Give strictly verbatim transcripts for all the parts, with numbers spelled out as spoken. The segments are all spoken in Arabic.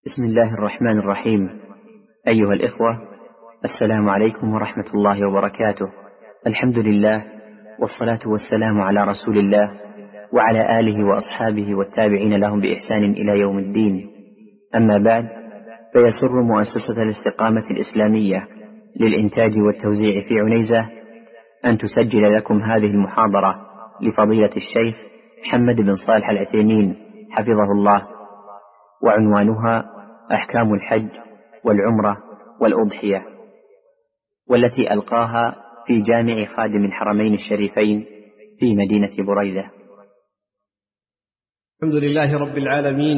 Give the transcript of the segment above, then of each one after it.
بسم الله الرحمن الرحيم. أيها الإخوة، السلام عليكم ورحمة الله وبركاته. الحمد لله والصلاة والسلام على رسول الله وعلى آله وأصحابه والتابعين لهم بإحسان إلى يوم الدين. أما بعد، فيسر مؤسسة الاستقامة الإسلامية للإنتاج والتوزيع في عنيزة أن تسجل لكم هذه المحاضرة لفضيلة الشيخ محمد بن صالح العثيمين حفظه الله، وعنوانها أحكام الحج والعمرة والأضحية، والتي ألقاها في جامع خادم الحرمين الشريفين في مدينة بريدة. الحمد لله رب العالمين،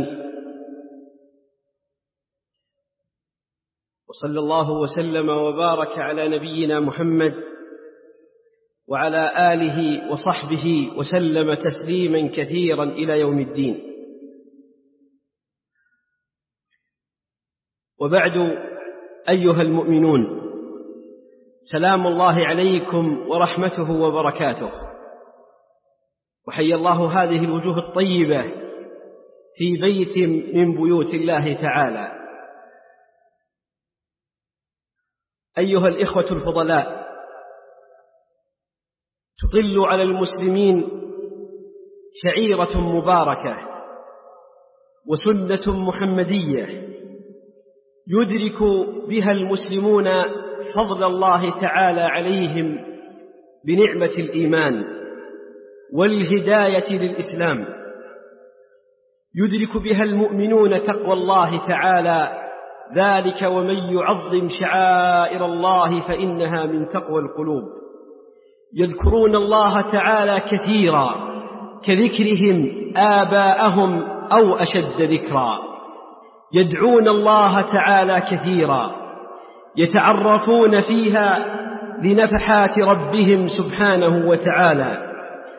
وصلى الله وسلم وبارك على نبينا محمد وعلى آله وصحبه وسلم تسليما كثيرا إلى يوم الدين. وبعد، أيها المؤمنون، سلام الله عليكم ورحمته وبركاته، وحيا الله هذه الوجوه الطيبة في بيت من بيوت الله تعالى. أيها الإخوة الفضلاء، تطل على المسلمين شعيرة مباركة وسنة محمدية يدرك بها المسلمون فضل الله تعالى عليهم بنعمة الإيمان والهداية للإسلام، يدرك بها المؤمنون تقوى الله تعالى، ذلك ومن يعظم شعائر الله فإنها من تقوى القلوب. يذكرون الله تعالى كثيرا كذكرهم آباءهم أو أشد ذكرا، يدعون الله تعالى كثيرا، يتعرفون فيها لنفحات ربهم سبحانه وتعالى.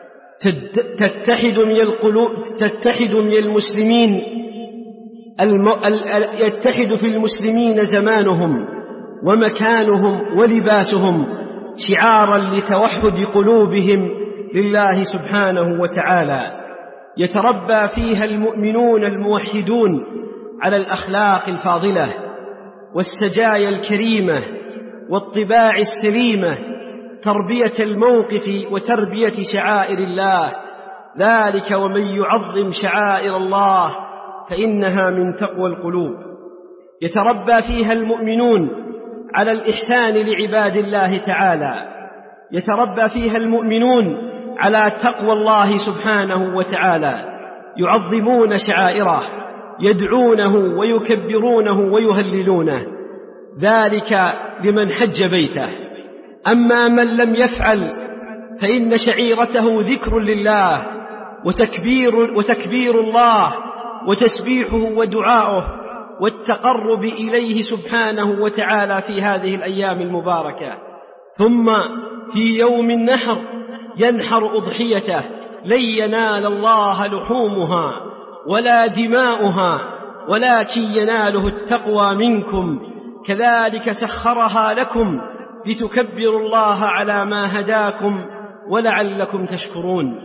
تتحد من القلوب تتحد من المسلمين الم... يتحد في المسلمين زمانهم ومكانهم ولباسهم شعارا لتوحد قلوبهم لله سبحانه وتعالى. يتربى فيها المؤمنون الموحدون على الأخلاق الفاضلة والسجايا الكريمة والطباع السليمة، تربية الموقف وتربية شعائر الله، ذلك ومن يعظم شعائر الله فإنها من تقوى القلوب. يتربى فيها المؤمنون على الإحسان لعباد الله تعالى، يتربى فيها المؤمنون على تقوى الله سبحانه وتعالى، يعظمون شعائره، يدعونه ويكبرونه ويهللونه، ذلك لمن حج بيته. أما من لم يفعل فإن شعيرته ذكر لله وتكبير, وتكبير الله وتسبيحه ودعاؤه والتقرب إليه سبحانه وتعالى في هذه الأيام المباركة. ثم في يوم النحر ينحر أضحيته، لن ينال الله لحومها ولا دماؤها ولكن يناله التقوى منكم، كذلك سخرها لكم لتكبروا الله على ما هداكم ولعلكم تشكرون.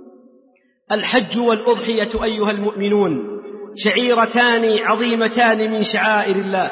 الحج والأضحية أيها المؤمنون شعيرتان عظيمتان من شعائر الله.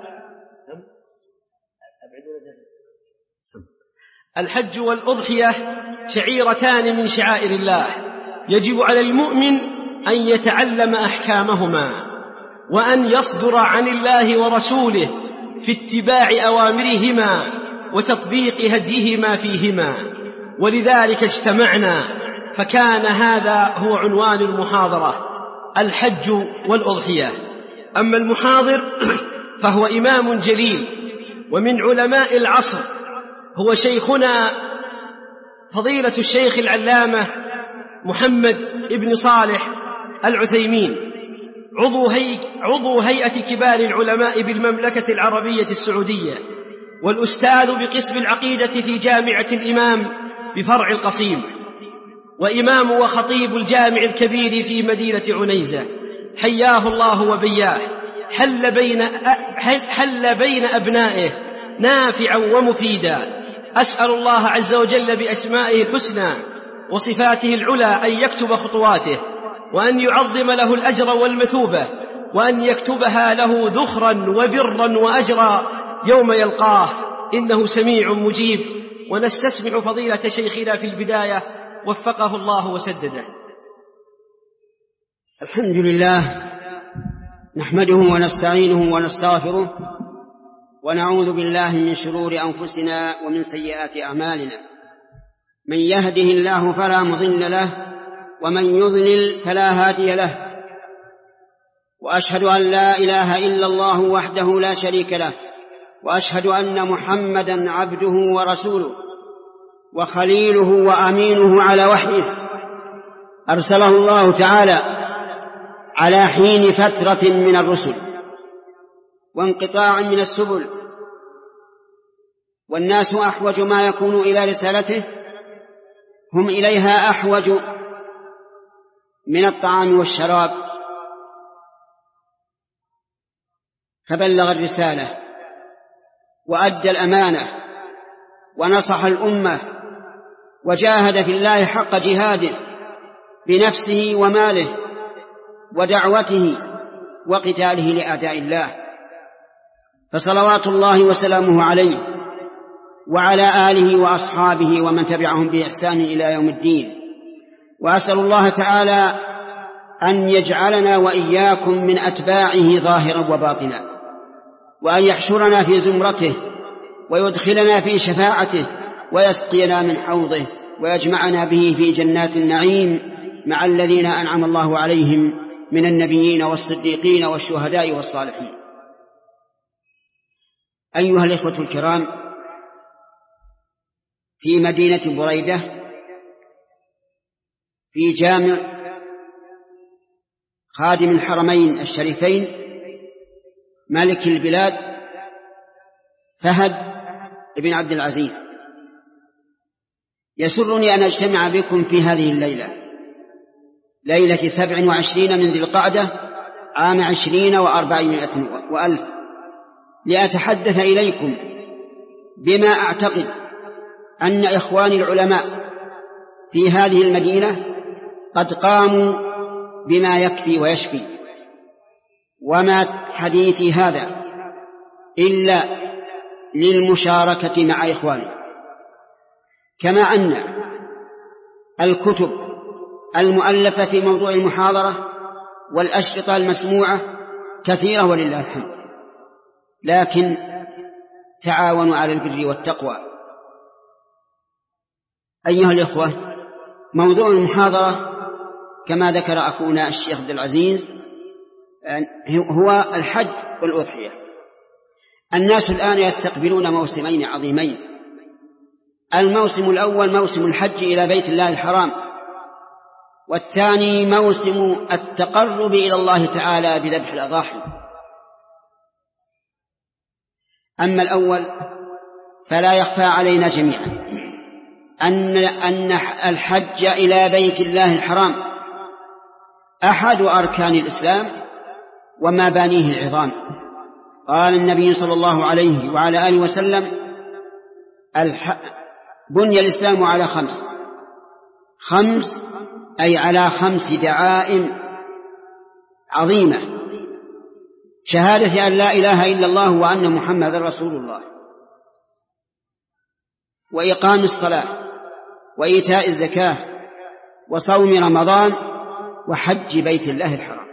الحج والأضحية شعيرتان من شعائر الله، يجب على المؤمن أن يتعلم أحكامهما وأن يصدر عن الله ورسوله في اتباع أوامرهما وتطبيق هديهما فيهما. ولذلك اجتمعنا، فكان هذا هو عنوان المحاضرة، الحج والأضحية. أما المحاضر فهو إمام جليل ومن علماء العصر، هو شيخنا فضيلة الشيخ العلامة محمد ابن صالح العثيمين، عضو, هي... عضو هيئة كبار العلماء بالمملكة العربية السعودية، والأستاذ بقسم العقيدة في جامعة الإمام بفرع القصيم، وإمام وخطيب الجامع الكبير في مدينة عنيزة، حياه الله وبياه. حل بين, حل بين أبنائه نافعا ومفيدا. أسأل الله عز وجل بأسمائه الحسنى وصفاته العلى أن يكتب خطواته وأن يعظم له الأجر والمثوبة وأن يكتبها له ذخرا وبرا وأجرا يوم يلقاه، إنه سميع مجيب. ونستسمع فضيلة شيخنا في البداية وفقه الله وسدده. الحمد لله، نحمده ونستعينه ونستغفره، ونعوذ بالله من شرور أنفسنا ومن سيئات أعمالنا. من يهده الله فلا مضل له، ومن يضلل فلا هادي له. وأشهد أن لا إله إلا الله وحده لا شريك له، وأشهد أن محمدا عبده ورسوله وخليله وأمينه على وحيه، أرسله الله تعالى على حين فترة من الرسل وانقطاع من السبل، والناس أحوج ما يكون إلى رسالته، هم إليها أحوج من الطعام والشراب، فبلغ الرسالة وأدى الأمانة ونصح الأمة وجاهد في الله حق جهاده بنفسه وماله ودعوته وقتاله لأعداء الله، فصلوات الله وسلامه عليه وعلى آله وأصحابه ومن تبعهم بإحسان إلى يوم الدين. وأسأل الله تعالى أن يجعلنا وإياكم من أتباعه ظاهرا وباطنا، وأن يحشرنا في زمرته ويدخلنا في شفاعته ويسقينا من حوضه ويجمعنا به في جنات النعيم مع الذين أنعم الله عليهم من النبيين والصديقين والشهداء والصالحين. أيها الإخوة الكرام، في مدينة بريدة في جامع خادم الحرمين الشريفين مالك البلاد فهد بن عبد العزيز، يسرني أن أجتمع بكم في هذه الليلة، ليلة سبع وعشرين من ذي القعدة عام عشرين وأربعمائة وألف، لأتحدث إليكم بما أعتقد أن إخواني العلماء في هذه المدينة قد قاموا بما يكفي ويشفي. وما حديثي هذا إلا للمشاركة مع إخواني، كما أن الكتب المؤلفة في موضوع المحاضرة والأشرطة المسموعة كثيرة ولله الحمد، لكن تعاونوا على البر والتقوى. أيها الإخوة، موضوع المحاضرة كما ذكر أخونا الشيخ عبد العزيز هو الحج والأضحية. الناس الآن يستقبلون موسمين عظيمين، الموسم الأول موسم الحج إلى بيت الله الحرام، والثاني موسم التقرب إلى الله تعالى بذبح الأضاحي. أما الأول فلا يخفى علينا جميعا أن أن الحج إلى بيت الله الحرام أحد أركان الإسلام ومبانيه العظام. قال النبي صلى الله عليه وعلى آله وسلم: بني الإسلام على خمس خمس أي على خمس دعائم عظيمة: شهادة أن لا إله إلا الله وأن محمد رسول الله، وإقام الصلاة، وإيتاء الزكاة، وصوم رمضان، وحج بيت الله الحرام.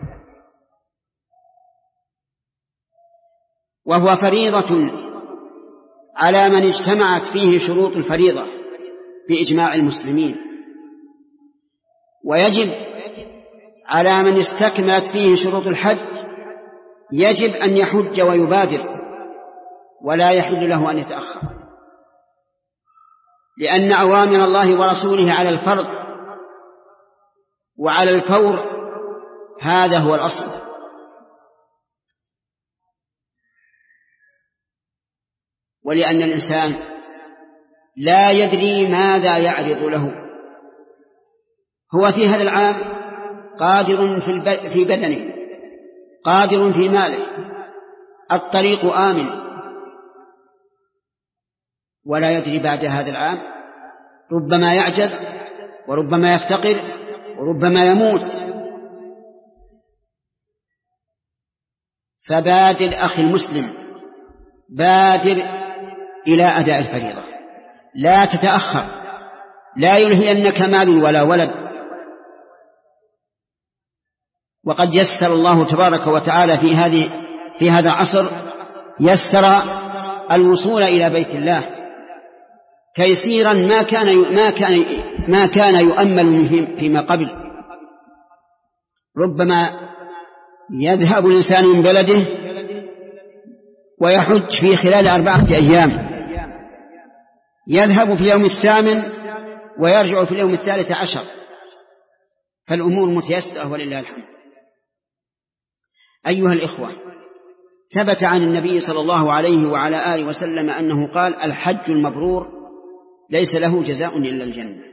وهو فريضة على من اجتمعت فيه شروط الفريضة بإجماع المسلمين، ويجب على من استكملت فيه شروط الحج يجب أن يحج ويبادر، ولا يحل له أن يتأخر، لأن أوامر الله ورسوله على الفرض وعلى الفور، هذا هو الأصل. ولأن الإنسان لا يدري ماذا يعرض له، هو في هذا العام قادر في بدنه، قادر في ماله، الطريق آمن، ولا يدري بعد هذا العام ربما يعجز، وربما يفتقر، وربما يموت. فبادر أخي المسلم، بادر إلى أداء الفريضة، لا تتأخر، لا يلهينك مال ولا ولد. وقد يسر الله تبارك وتعالى في هذه في هذا العصر، يسر الوصول إلى بيت الله تيسيرا ما كان ما كان ما كان يؤمل فيما قبل. ربما يذهب الإنسان من بلده ويحج في خلال أربعة أيام، يذهب في اليوم الثامن ويرجع في اليوم الثالث عشر، فالأمور متيسرة ولله الحمد. أيها الإخوة، ثبت عن النبي صلى الله عليه وعلى آله وسلم أنه قال: الحج المبرور ليس له جزاء إلا الجنة.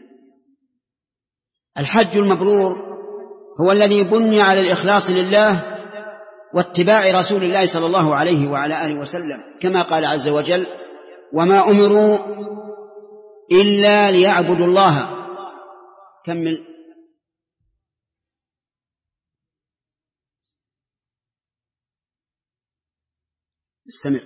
الحج المبرور هو الذي بني على الإخلاص لله واتباع رسول الله صلى الله عليه وعلى آله وسلم، كما قال عز وجل: وما أمروا إلا ليعبدوا الله. كمل. استمع.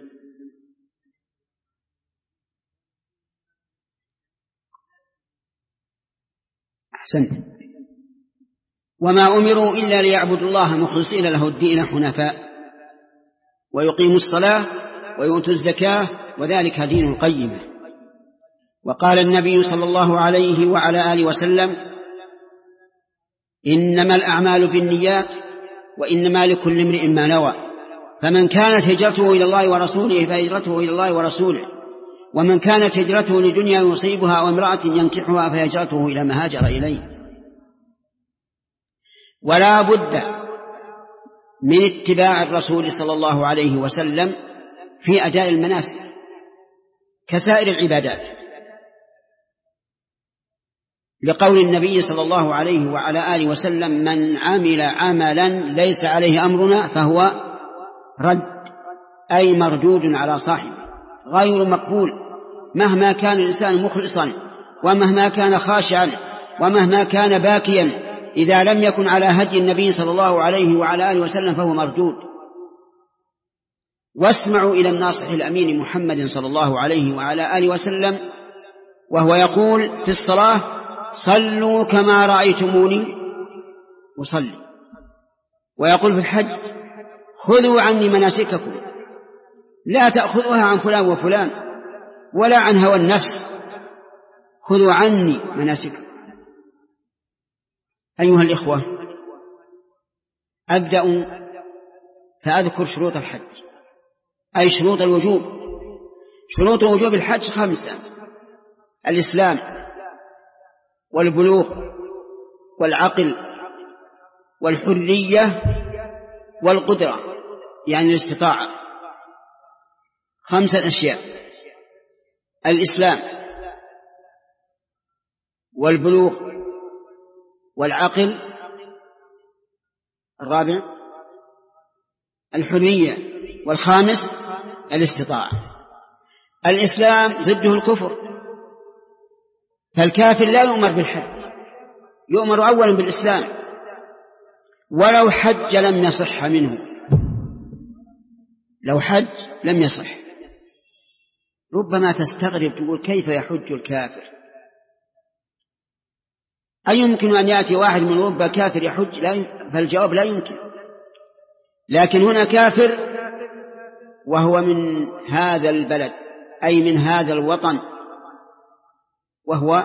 أحسنت. وما أمروا إلا ليعبدوا الله مخلصين له الدين حنفاء ويقيموا الصلاة ويؤتوا الزكاة وذلك دين القيمة. وقال النبي صلى الله عليه وعلى آله وسلم: إنما الأعمال بالنيات وإنما لكل امرئ ما نوى، فمن كانت هجرته إلى الله ورسوله فهجرته إلى الله ورسوله، ومن كانت هجرته لدنيا يصيبها أو امرأة ينكحها فهجرته إلى ما هاجر إليه. ولا بد من اتباع الرسول صلى الله عليه وسلم في أداء المناسك كسائر العبادات، لقول النبي صلى الله عليه وعلى آله وسلم: من عمل عملا ليس عليه أمرنا فهو رد، أي مردود على صاحبه غير مقبول، مهما كان الإنسان مخلصا ومهما كان خاشعا ومهما كان باكيا، إذا لم يكن على هدي النبي صلى الله عليه وعلى آله وسلم فهو مردود. واسمعوا إلى الناصح الأمين محمد صلى الله عليه وعلى آله وسلم وهو يقول في الصلاة: صلوا كما رأيتموني أصلي. ويقول في الحج: خذوا عني مناسككم، لا تأخذوها عن فلان وفلان ولا عن هوى النفس، خذوا عني مناسككم. أيها الإخوة، أبدأ فأذكر شروط الحج، أي شروط الوجوب. شروط وجوب الحج خمسة: الإسلام والبلوغ والعقل والحرية والقدرة، يعني الاستطاعة. خمسة أشياء: الإسلام والبلوغ والعقل، الرابع الحرية، والخامس الاستطاعة. الإسلام ضده الكفر، فالكافر لا يؤمر بالحج، يؤمر أولا بالإسلام، ولو حج لم يصح منه، لو حج لم يصح. ربما تستغرب تقول: كيف يحج الكافر؟ أي يمكن أن يأتي واحد من أوروبا كافر يحج؟ لا، فالجواب لا يمكن. لكن هنا كافر وهو من هذا البلد، أي من هذا الوطن، وهو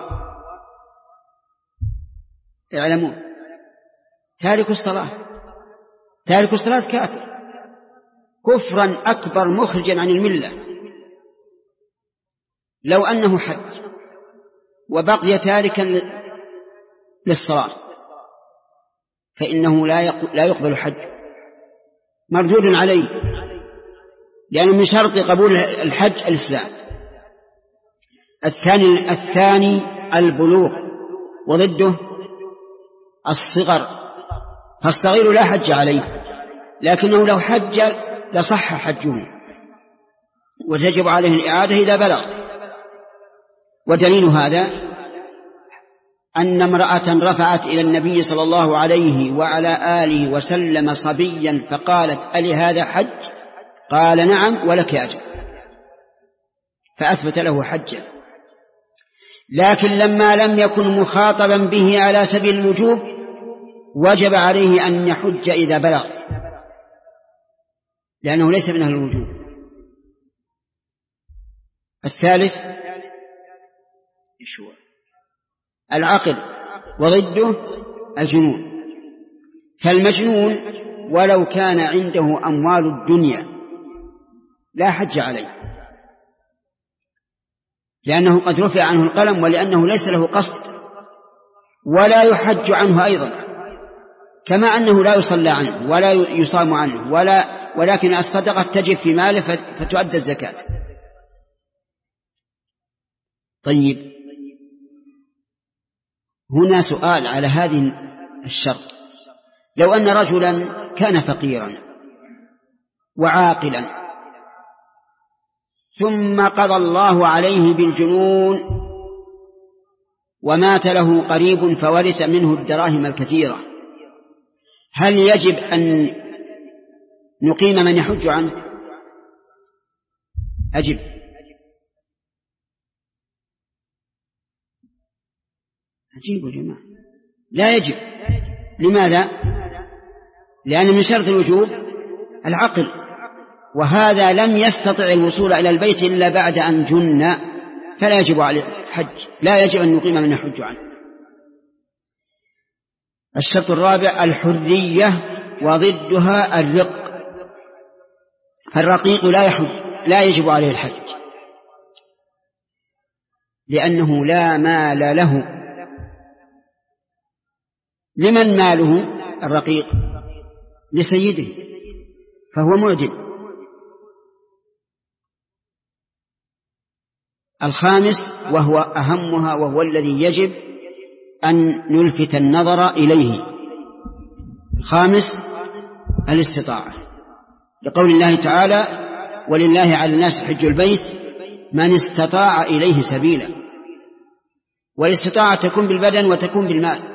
اعلمون تارك الصلاة. تارك الصلاة كافر كفرا أكبر مخرجا عن الملة. لو أنه حج وبقي تاركا للصلاة فإنه لا يقبل حج، مردود عليه، لأنه من شرط قبول الحج الإسلام. الثاني الثاني البلوغ، وضده الصغر، فالصغير لا حج عليه، لكنه لو حج لصح حجه وتجب عليه الإعادة إذا بلغ. ودليل هذا أن امرأة رفعت إلى النبي صلى الله عليه وعلى آله وسلم صبيا فقالت: ألي هذا حج؟ قال: نعم ولك أجر، فأثبت له حجا. لكن لما لم يكن مخاطبا به على سبيل الوجوب وجب عليه أن يحج إذا بلغ، لأنه ليس من أهل الوجوب. الثالث العقل وضده الجنون، فالمجنون ولو كان عنده أموال الدنيا لا حج عليه، لأنه قد رفع عنه القلم، ولأنه ليس له قصد، ولا يحج عنه أيضا، كما أنه لا يصلى عنه ولا يصام عنه، ولا ولكن الصدقة تجب في ماله فتؤدى الزكاة. طيب، هنا سؤال على هذه الشرط: لو أن رجلا كان فقيرا وعاقلا ثم قضى الله عليه بالجنون ومات له قريب فورث منه الدراهم الكثيرة، هل يجب أن نقيم من يحج عنه؟ أجب. عجيب يا جماعة، لا يجب. لماذا؟ لأن من شرط الوجوب العقل، وهذا لم يستطع الوصول إلى البيت إلا بعد أن جن، فلا يجب عليه الحج، لا يجب أن نقيم من يحج عنه. الشرط الرابع الحرية وضدها الرق، فالرقيق لا يحج، لا يجب عليه الحج، لأنه لا مال له. لمن ماله الرقيق؟ لسيده، فهو معدم. الخامس وهو أهمها وهو الذي يجب أن نلفت النظر إليه، الخامس الاستطاعة، لقول الله تعالى: ولله على الناس حج البيت من استطاع إليه سبيلا. والاستطاعة تكون بالبدن وتكون بالمال،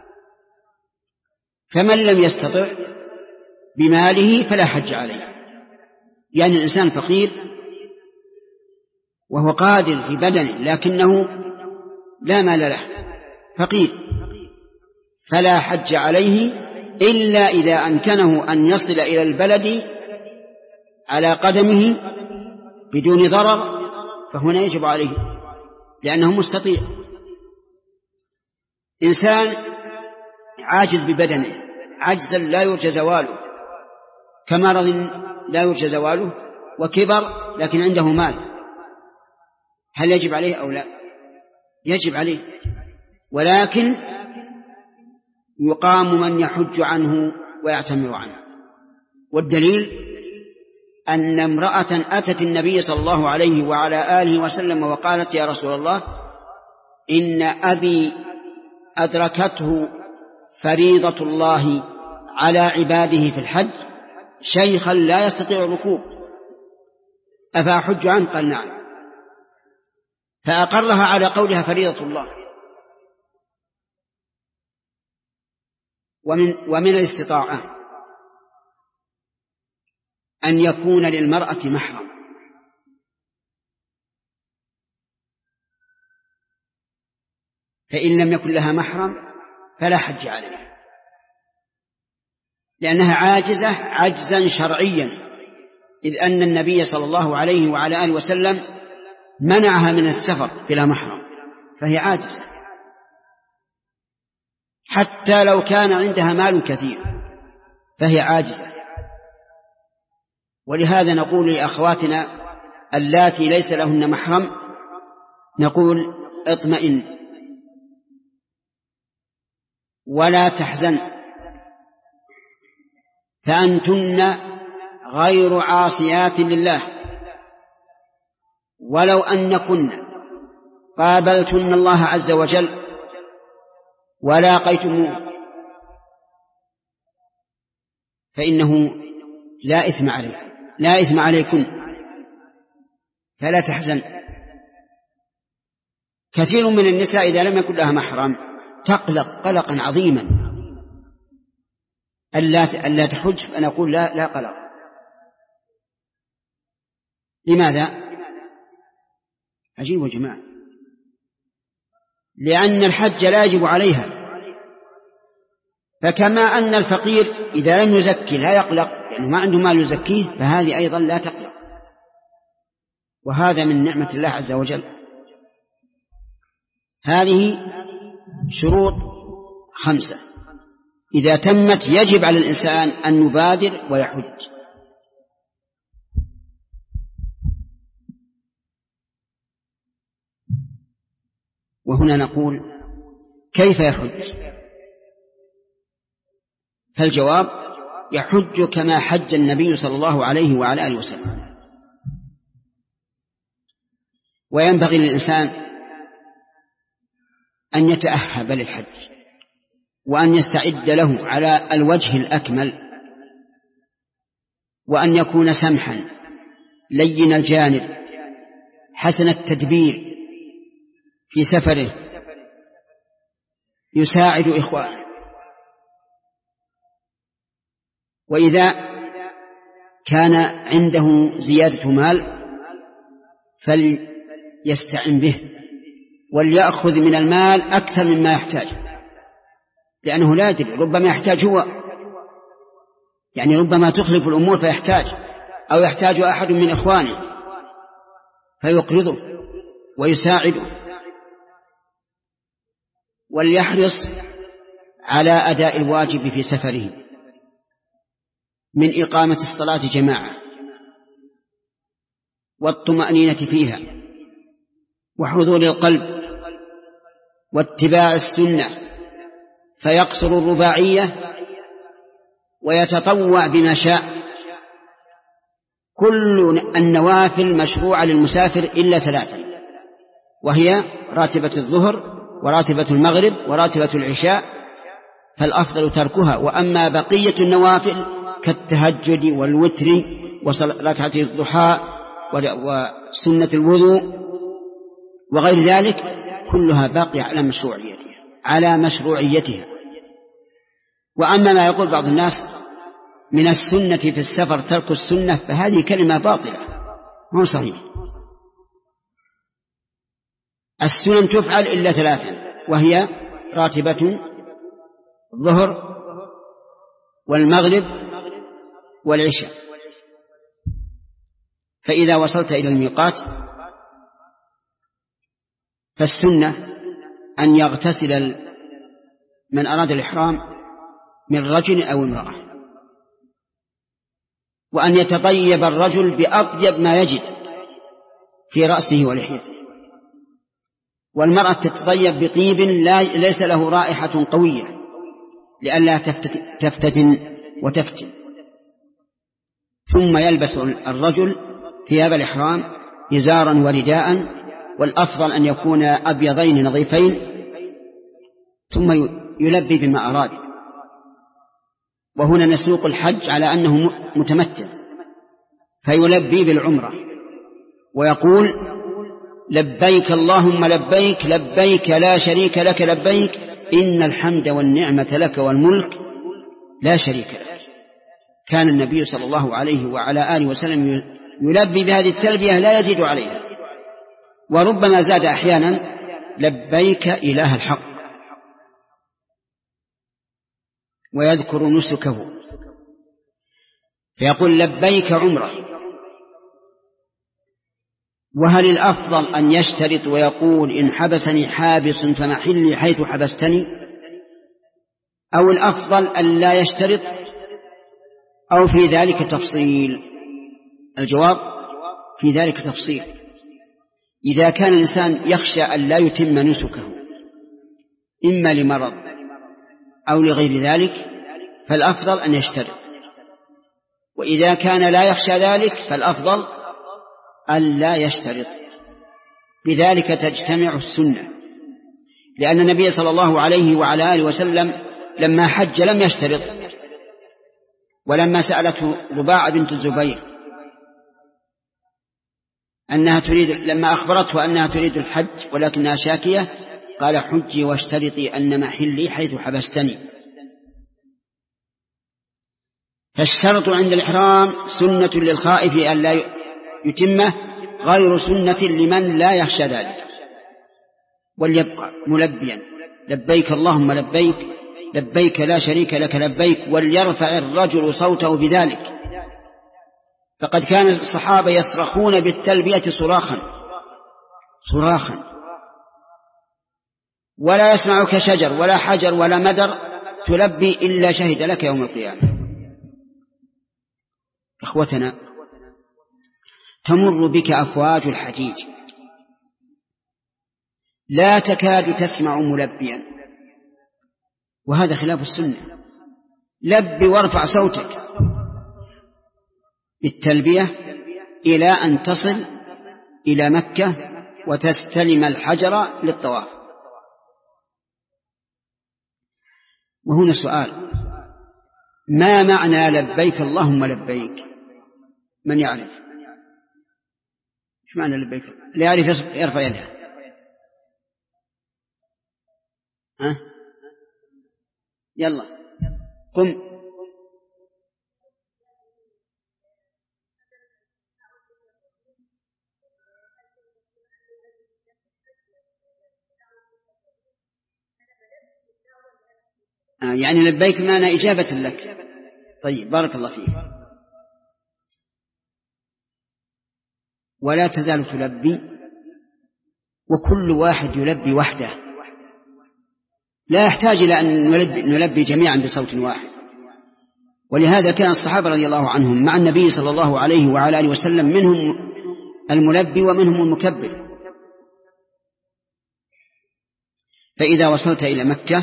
فمن لم يستطع بماله فلا حج عليه. يعني الإنسان فقير وهو قادر في بدنه لكنه لا مال له، فقير، فلا حج عليه إلا إذا أمكنه أن يصل إلى البلد على قدمه بدون ضرر، فهنا يجب عليه لأنه مستطيع. إنسان عاجز ببدنه عجزا لا يرجى زواله، كمرض لا يرجى زواله، وكبر لكن عنده مال، هل يجب عليه أو لا؟ يجب عليه، ولكن يقام من يحج عنه ويعتمر عنه. والدليل أن امرأة أتت النبي صلى الله عليه وعلى آله وسلم وقالت: يا رسول الله، إن أبي أدركته فريضة الله على عباده في الحج شيخا لا يستطيع الركوب، أفأحج عنه؟ قال: نعم. فأقرها على قولها فريضة الله. ومن, ومن الاستطاعة أن يكون للمرأة محرم، فإن لم يكن لها محرم فلا حج عليها، لأنها عاجزة عجزا شرعيا، إذ أن النبي صلى الله عليه وعلى آله وسلم منعها من السفر بلا محرم، فهي عاجزة حتى لو كان عندها مال كثير فهي عاجزة. ولهذا نقول لأخواتنا اللاتي ليس لهن محرم، نقول: اطمئن ولا تحزن، فأنتن غير عاصيات لله، ولو أنكن قابلتن الله عز وجل ولاقيتموه فإنه لا إثم عليه لا إثم عليكن، فلا تحزن. كثير من النساء إذا لم يكن لها محرم تقلق قلقا عظيما ألا ألا تحج، فأنا أقول لا لا قلق. لماذا؟ عجيب يا جماعة، لأن الحج لا يجب عليها. فكما أن الفقير إذا لم يزكي لا يقلق لأنه ما عنده مال يزكيه، فهذه أيضا لا تقلق، وهذا من نعمة الله عز وجل. هذه شروط خمسة إذا تمت يجب على الإنسان أن يبادر ويحج. وهنا نقول كيف يحج؟ فالجواب يحج كما حج النبي صلى الله عليه وعلى آله وسلم. وينبغي للإنسان أن يتأهب للحج وأن يستعد له على الوجه الأكمل، وأن يكون سمحا لين الجانب حسن التدبير في سفره، يساعد إخوانه. وإذا كان عنده زيادة مال فليستعن به وليأخذ من المال أكثر مما يحتاج، لأنه لا يدري، ربما يحتاج هو، يعني ربما تخلف الأمور فيحتاج، أو يحتاج أحد من إخوانه فيقرضه ويساعده. وليحرص على أداء الواجب في سفره من إقامة الصلاة جماعة والطمأنينة فيها وحضور القلب واتباع السنة، فيقصر الرباعية ويتطوع بما شاء. كل النوافل مشروعة للمسافر إلا ثلاثة، وهي راتبة الظهر وراتبة المغرب وراتبة العشاء، فالأفضل تركها. وأما بقية النوافل كالتهجد والوتر وركعة الضحى وسنة الوضوء وغير ذلك كلها باقية على مشروعيتها على مشروعيتها. وأما ما يقول بعض الناس من السنة في السفر ترك السنة، فهذه كلمة باطلة مو صحيح. السنن تفعل إلا ثلاثا، وهي راتبة الظهر والمغرب والعشاء. فإذا وصلت إلى الميقات فالسنة أن يغتسل من أراد الإحرام من رجل أو امرأة، وأن يتطيب الرجل بأطيب ما يجد في رأسه ولحيته، والمرأة تتطيب بطيب لا ليس له رائحة قوية لئلا تفتتن وتفتن. ثم يلبس الرجل ثياب الإحرام إزارا ورداء، والأفضل أن يكون أبيضين نظيفين، ثم يلبي بما أراد. وهنا نسوق الحج على أنه متمتع، فيلبي بالعمرة ويقول لبيك اللهم لبيك لبيك لا شريك لك لبيك إن الحمد والنعمة لك والملك لا شريك لك. كان النبي صلى الله عليه وعلى آله وسلم يلبي بهذه التلبية لا يزيد عليها، وربما زاد أحيانا لبيك إله الحق، ويذكر نسكه فيقول لبيك عمره. وهل الأفضل أن يشترط ويقول إن حبسني حابس فمحلي حيث حبستني، أو الأفضل أن لا يشترط، أو في ذلك تفصيل؟ الجواب في ذلك تفصيل. إذا كان الإنسان يخشى أن لا يتم نسكه إما لمرض أو لغير ذلك فالأفضل أن يشترط، وإذا كان لا يخشى ذلك فالأفضل أن لا يشترط. بذلك تجتمع السنة، لأن النبي صلى الله عليه وعلى آله وسلم لما حج لم يشترط. ولما سألته رباعة بنت الزبير أنها تريد، لما أخبرته أنها تريد الحج ولكنها شاكية، قال حجي واشترطي أن محلي حيث حبستني. فالشرط عند الإحرام سنة للخائف أن لا يتمه، غير سنة لمن لا يخشى ذلك. وليبقى ملبيا لبيك اللهم لبيك لبيك لا شريك لك لبيك، وليرفع الرجل صوته بذلك، فقد كان الصحابة يصرخون بالتلبية صراخا صراخا ولا يسمعك شجر ولا حجر ولا مدر تلبي إلا شهد لك يوم القيامة. إخوتنا، تمر بك أفواج الحجيج لا تكاد تسمع ملبيا، وهذا خلاف السنة. لب وارفع صوتك بالتلبية إلى أن تصل إلى مكة وتستلم الحجر للطواف. وهنا سؤال: ما معنى لبيك اللهم لبيك؟ من يعرف؟ ايش معنى لبيك؟ لا يعرف يرفع يده. ها يلا قم. آه يعني لبيك معنى إجابة لك. طيب بارك الله فيك. ولا تزال تلبي، وكل واحد يلبي وحده، لا يحتاج إلى أن نلبي, نلبي جميعا بصوت واحد. ولهذا كان الصحابة رضي الله عنهم مع النبي صلى الله عليه وعلى آله وسلم منهم الملبي ومنهم المكبر. فإذا وصلت إلى مكة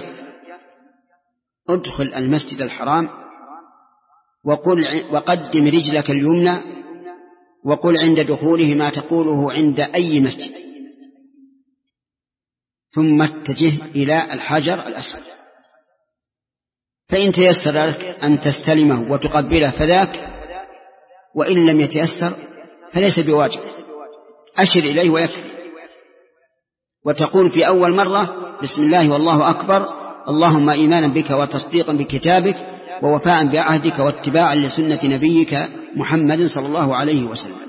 ادخل المسجد الحرام وقل وقدم رجلك اليمنى وقل عند دخوله ما تقوله عند أي مسجد، ثم اتجه إلى الحجر الأسود، فإن تيسر لك أن تستلمه وتقبله فذاك، وإن لم يتيسر فليس بواجب، أشر إليه ويكفي، وتقول في أول مرة بسم الله والله أكبر، اللهم إيمانا بك وتصديقا بكتابك ووفاء بعهدك واتباعا لسنة نبيك محمد صلى الله عليه وسلم.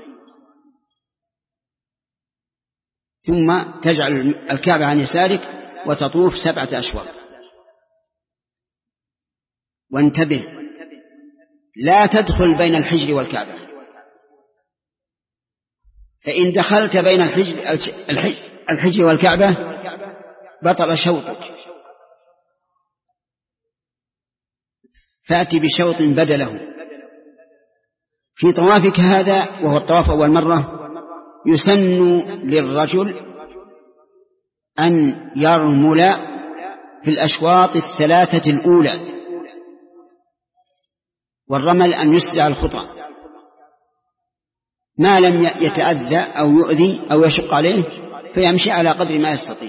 ثم تجعل الكعبة عن يسارك وتطوف سبعة أشواط. وانتبه، لا تدخل بين الحجر والكعبة، فإن دخلت بين الحجر, الحجر والكعبة بطل شوطك، فأتي بشوط بدله. في طوافك هذا وهو الطواف أول مرة يسن للرجل أن يرمل في الأشواط الثلاثة الأولى، والرمل أن يسرع الخطى ما لم يتأذى أو يؤذي أو يشق عليه، فيمشي على قدر ما يستطيع.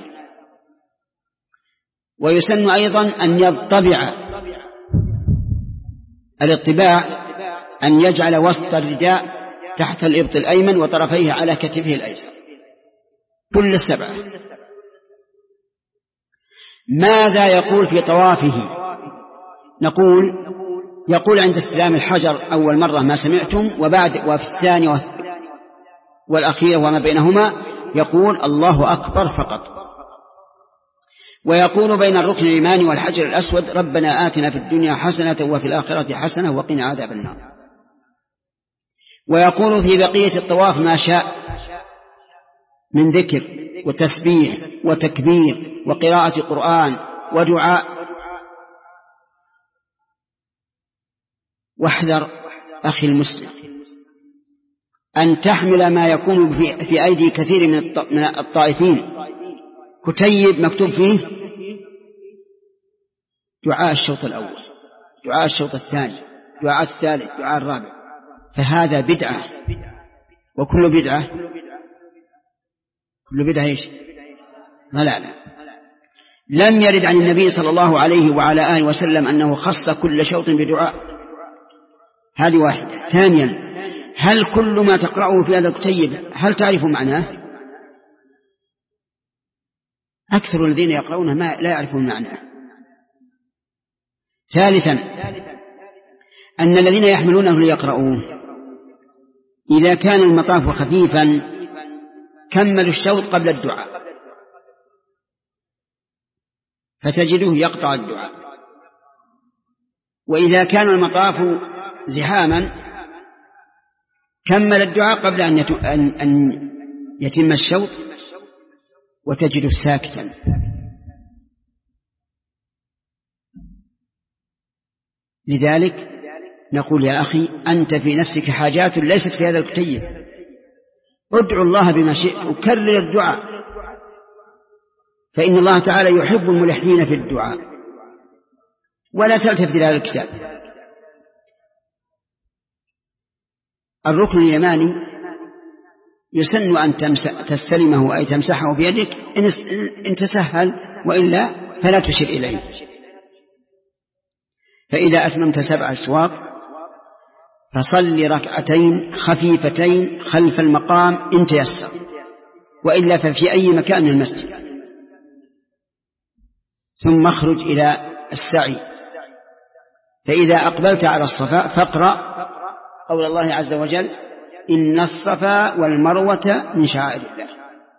ويسن أيضا أن يطبع، الاطباع أن يجعل وسط الرداء تحت الإبط الأيمن وطرفيه على كتفه الأيسر كل السبعة. ماذا يقول في طوافه؟ نقول يقول عند استلام الحجر أول مرة ما سمعتم، وبعد وفي الثانية والأخيرة وما بينهما يقول الله أكبر فقط. ويقول بين الركن اليماني والحجر الأسود ربنا آتنا في الدنيا حسنة وفي الآخرة حسنة وقنا عذاب النار. ويقول في بقية الطواف ما شاء من ذكر وتسبيح وتكبير وقراءة قرآن ودعاء. واحذر أخي المسلم أن تحمل ما يكون في أيدي كثير من الطائفين كتيب مكتوب فيه دعاء الشوط الأول، دعاء الشوط الثاني، دعاء الثالث، دعاء الرابع، فهذا بدعة، وكل بدعة كل بدعة إيش؟ ضلالة. لم يرد عن النبي صلى الله عليه وعلى آله وسلم أنه خص كل شوط بدعاء. هذه واحدة. ثانيا، هل كل ما تقرأه في هذا الكتيب هل تعرف معناه؟ أكثر الذين يقرؤونه ما لا يعرفون معناه. ثالثا أن الذين يحملونه ليقرؤوه إذا كان المطاف خفيفا كملوا الشوط قبل الدعاء، فتجده يقطع الدعاء. وإذا كان المطاف زحاما كمل الدعاء قبل أن يتم الشوط وتجده ساكتا. لذلك نقول يا أخي أنت في نفسك حاجات ليست في هذا الكتيب، ادعو الله بما شئت وكرر الدعاء، فإن الله تعالى يحب الملحين في الدعاء، ولا تلتفت إلى هذا الكتاب. الركن اليماني يسن أن تستلمه أي تمسحه بيدك إن تسهل، وإلا فلا تشر إليه. فإذا أتممت سبع أشواط فصل ركعتين خفيفتين خلف المقام إن تيسر، وإلا ففي أي مكان من المسجد. ثم اخرج إلى السعي، فإذا أقبلت على الصفا فاقرأ قول الله عز وجل إن الصفا والمروة من شعائر الله.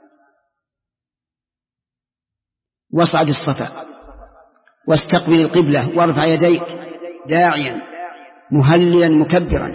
واصعد الصفا واستقبل القبلة وارفع يديك داعيا مهللا مكبرا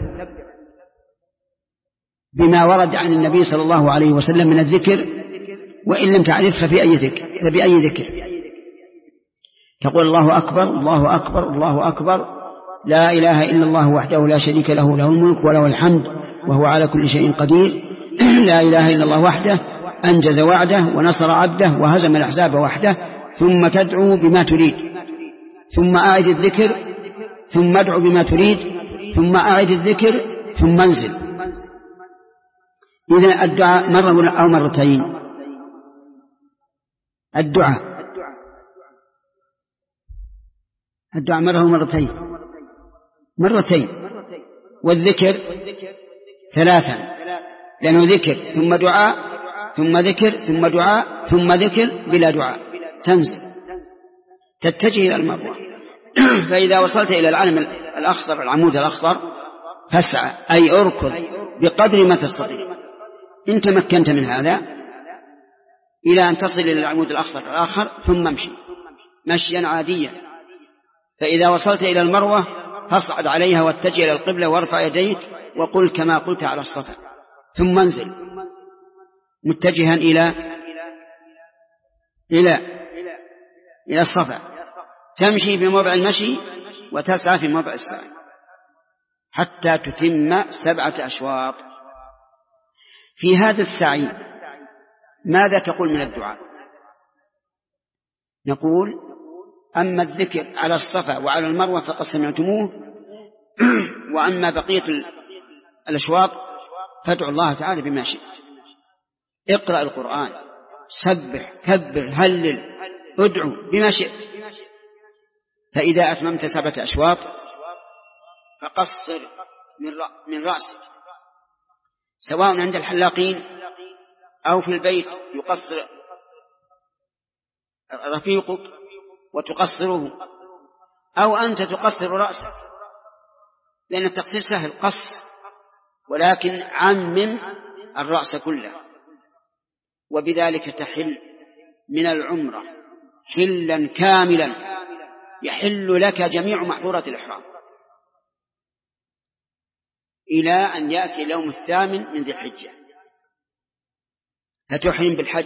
بما ورد عن النبي صلى الله عليه وسلم من الذكر، وإن لم تعرف ففي أي ذكر فبأي ذكر تقول الله أكبر الله أكبر الله أكبر لا إله إلا الله وحده لا شريك له له الملك وله الحمد وهو على كل شيء قدير لا إله إلا الله وحده أنجز وعده ونصر عبده وهزم الأحزاب وحده. ثم تدعو بما تريد، ثم أعد الذكر، ثم ادعو بما تريد، ثم أعد الذكر، ثم انزل. إذن الدعاء مرة أو مرتين. الدعاء الدعاء مرة ومرتين مرتين والذكر ثلاثا، لأنه ذكر ثم دعاء ثم ذكر ثم دعاء ثم ذكر بلا دعاء. تنزل تتجه إلى المروة. فإذا وصلت إلى العلم الأخضر العمود الأخضر فاسعى أي أركض بقدر ما تستطيع إن تمكنت من هذا إلى أن تصل إلى العمود الأخضر الآخر، ثم امشي مشيا عاديا. فإذا وصلت إلى المروة فاصعد عليها واتجه إلى القبلة وارفع يديك وقل كما قلت على الصفا، ثم انزل متجها إلى إلى إلى الصفا. تمشي في موضع المشي وتسعى في موضع السعي حتى تتم سبعة أشواط. في هذا السعي ماذا تقول من الدعاء؟ نقول أما الذكر على الصفا وعلى المروة فقد سمعتموه، وأما بقية الأشواط فادعوا الله تعالى بما شئت. اقرأ القرآن، سبح، كبر، هلل، ادعو بما شئت. فإذا أتممت سبعة أشواط فقصر من رأسك، سواء عند الحلاقين أو في البيت يقصر رفيقك وتقصره، أو أنت تقصر رأسك، لأن التقصير سهل قص، ولكن عمم الرأس كله، وبذلك تحل من العمرة حلا كاملا يحل لك جميع محظورات الإحرام إلى أن يأتي اليوم الثامن من ذي الحجة، فتحرم بالحج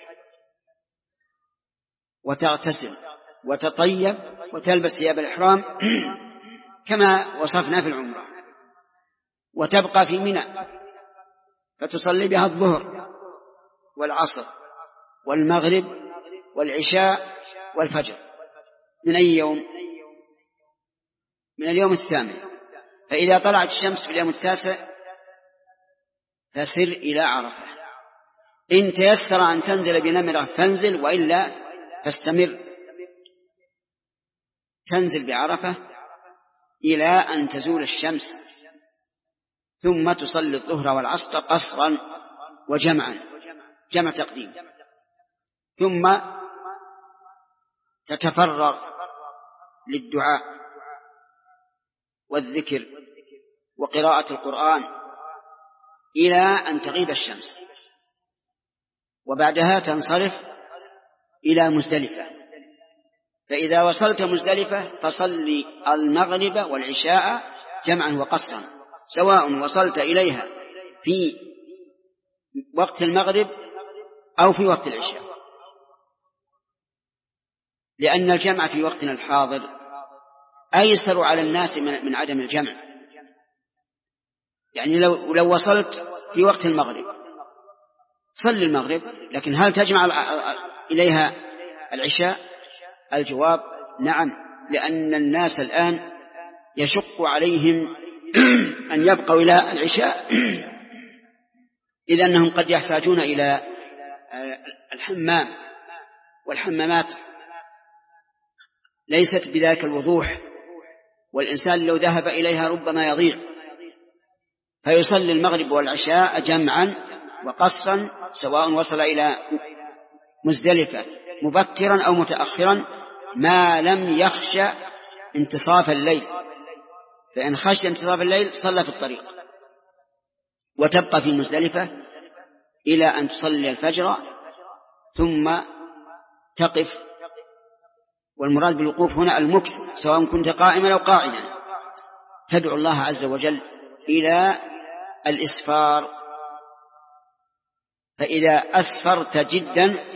وتغتسل وتطيب وتلبس ثياب الإحرام كما وصفنا في العمرة، وتبقى في منى فتصلي بها الظهر والعصر والمغرب والعشاء والفجر. من أي يوم؟ من اليوم الثامن. فإذا طلعت الشمس في اليوم التاسع فسر إلى عرفة، إن تيسر أن تنزل بنمرة فانزل، وإلا فاستمر تنزل بعرفة إلى أن تزول الشمس، ثم تصلي الظهر والعصر قصرا وجمعا، جمع تقديم، ثم تتفرغ للدعاء والذكر وقراءة القرآن إلى أن تغيب الشمس، وبعدها تنصرف إلى مزدلفة. فإذا وصلت مزدلفة فصلي المغرب والعشاء جمعا وقصرا، سواء وصلت إليها في وقت المغرب أو في وقت العشاء، لأن الجمع في وقتنا الحاضر أيسر على الناس من عدم الجمع. يعني لو, لو وصلت في وقت المغرب صل المغرب، لكن هل تجمع إليها العشاء؟ الجواب نعم، لأن الناس الآن يشق عليهم أن يبقوا إلى العشاء إذ أنهم قد يحتاجون إلى الحمام، والحمامات ليست بذلك الوضوح، والإنسان لو ذهب إليها ربما يضيع، فيصلي المغرب والعشاء جمعا وقصرا، سواء وصل إلى مزدلفة مبكرا أو متأخرا، ما لم يخشى انتصاف الليل، فإن خشي انتصاف الليل صلى في الطريق، وتبقى في مزدلفة إلى أن تصلي الفجر ثم تقف. والمراد بالوقوف هنا المكث، سواء كنت قائما أو قاعدا، تدعو الله عز وجل إلى الإسفار. فإذا أسفرت جدا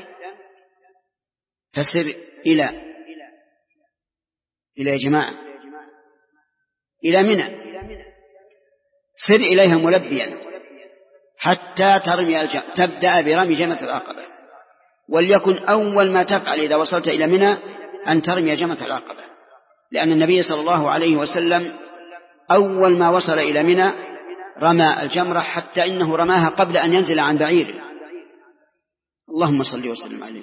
فسر إلى إلى يا جماعة إلى منى، سر إليها ملبيا حتى ترمي الجمر، تبدأ برمي جمرة العقبة، وليكن أول ما تفعل إذا وصلت إلى منى أن ترمي جمرة العقبة، لأن النبي صلى الله عليه وسلم أول ما وصل إلى منى رمى الجمرة، حتى إنه رماها قبل أن ينزل عن بعيره. اللهم صل وسلم عليه،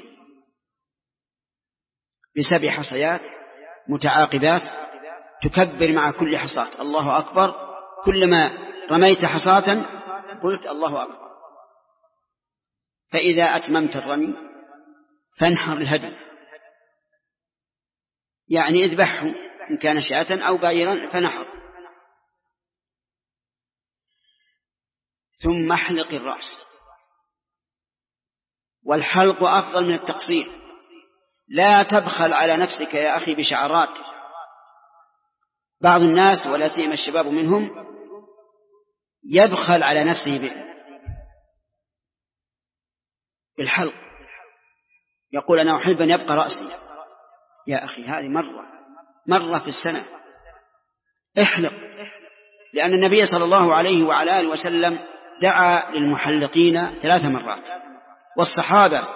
بسبع حصيات متعاقبات تكبر مع كل حصاة الله أكبر، كلما رميت حصاة قلت الله أكبر. فإذا أتممت الرمي فانحر الهدي، يعني اذبحه إن كان شاة أو بعيرا فنحر، ثم احلق الرأس، والحلق أفضل من التقصير. لا تبخل على نفسك يا أخي بشعرات. بعض الناس ولا سيما الشباب منهم يبخل على نفسه بالحلق، يقول أنا أحب أن يبقى رأسي. يا أخي هذه مرة مرة في السنة احلق، لأن النبي صلى الله عليه وعلى آله وسلم دعا للمحلقين ثلاث مرات، والصحابة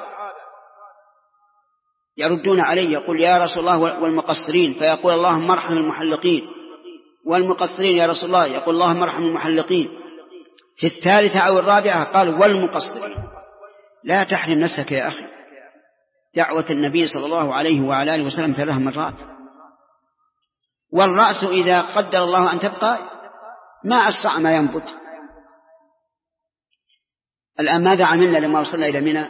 يردون عليه يقول يا رسول الله والمقصرين، فيقول اللهم ارحم المحلقين، والمقصرين يا رسول الله، يقول اللهم ارحم المحلقين. في الثالثة أو الرابعة قال والمقصرين. لا تحرم نفسك يا أخي، دعوة النبي صلى الله عليه وعلى آله وسلم ثلاث مرات. والرأس إذا قدر الله أن تبقى ما أسرع ما ينبت. الآن ماذا عملنا لما وصلنا إلى منى؟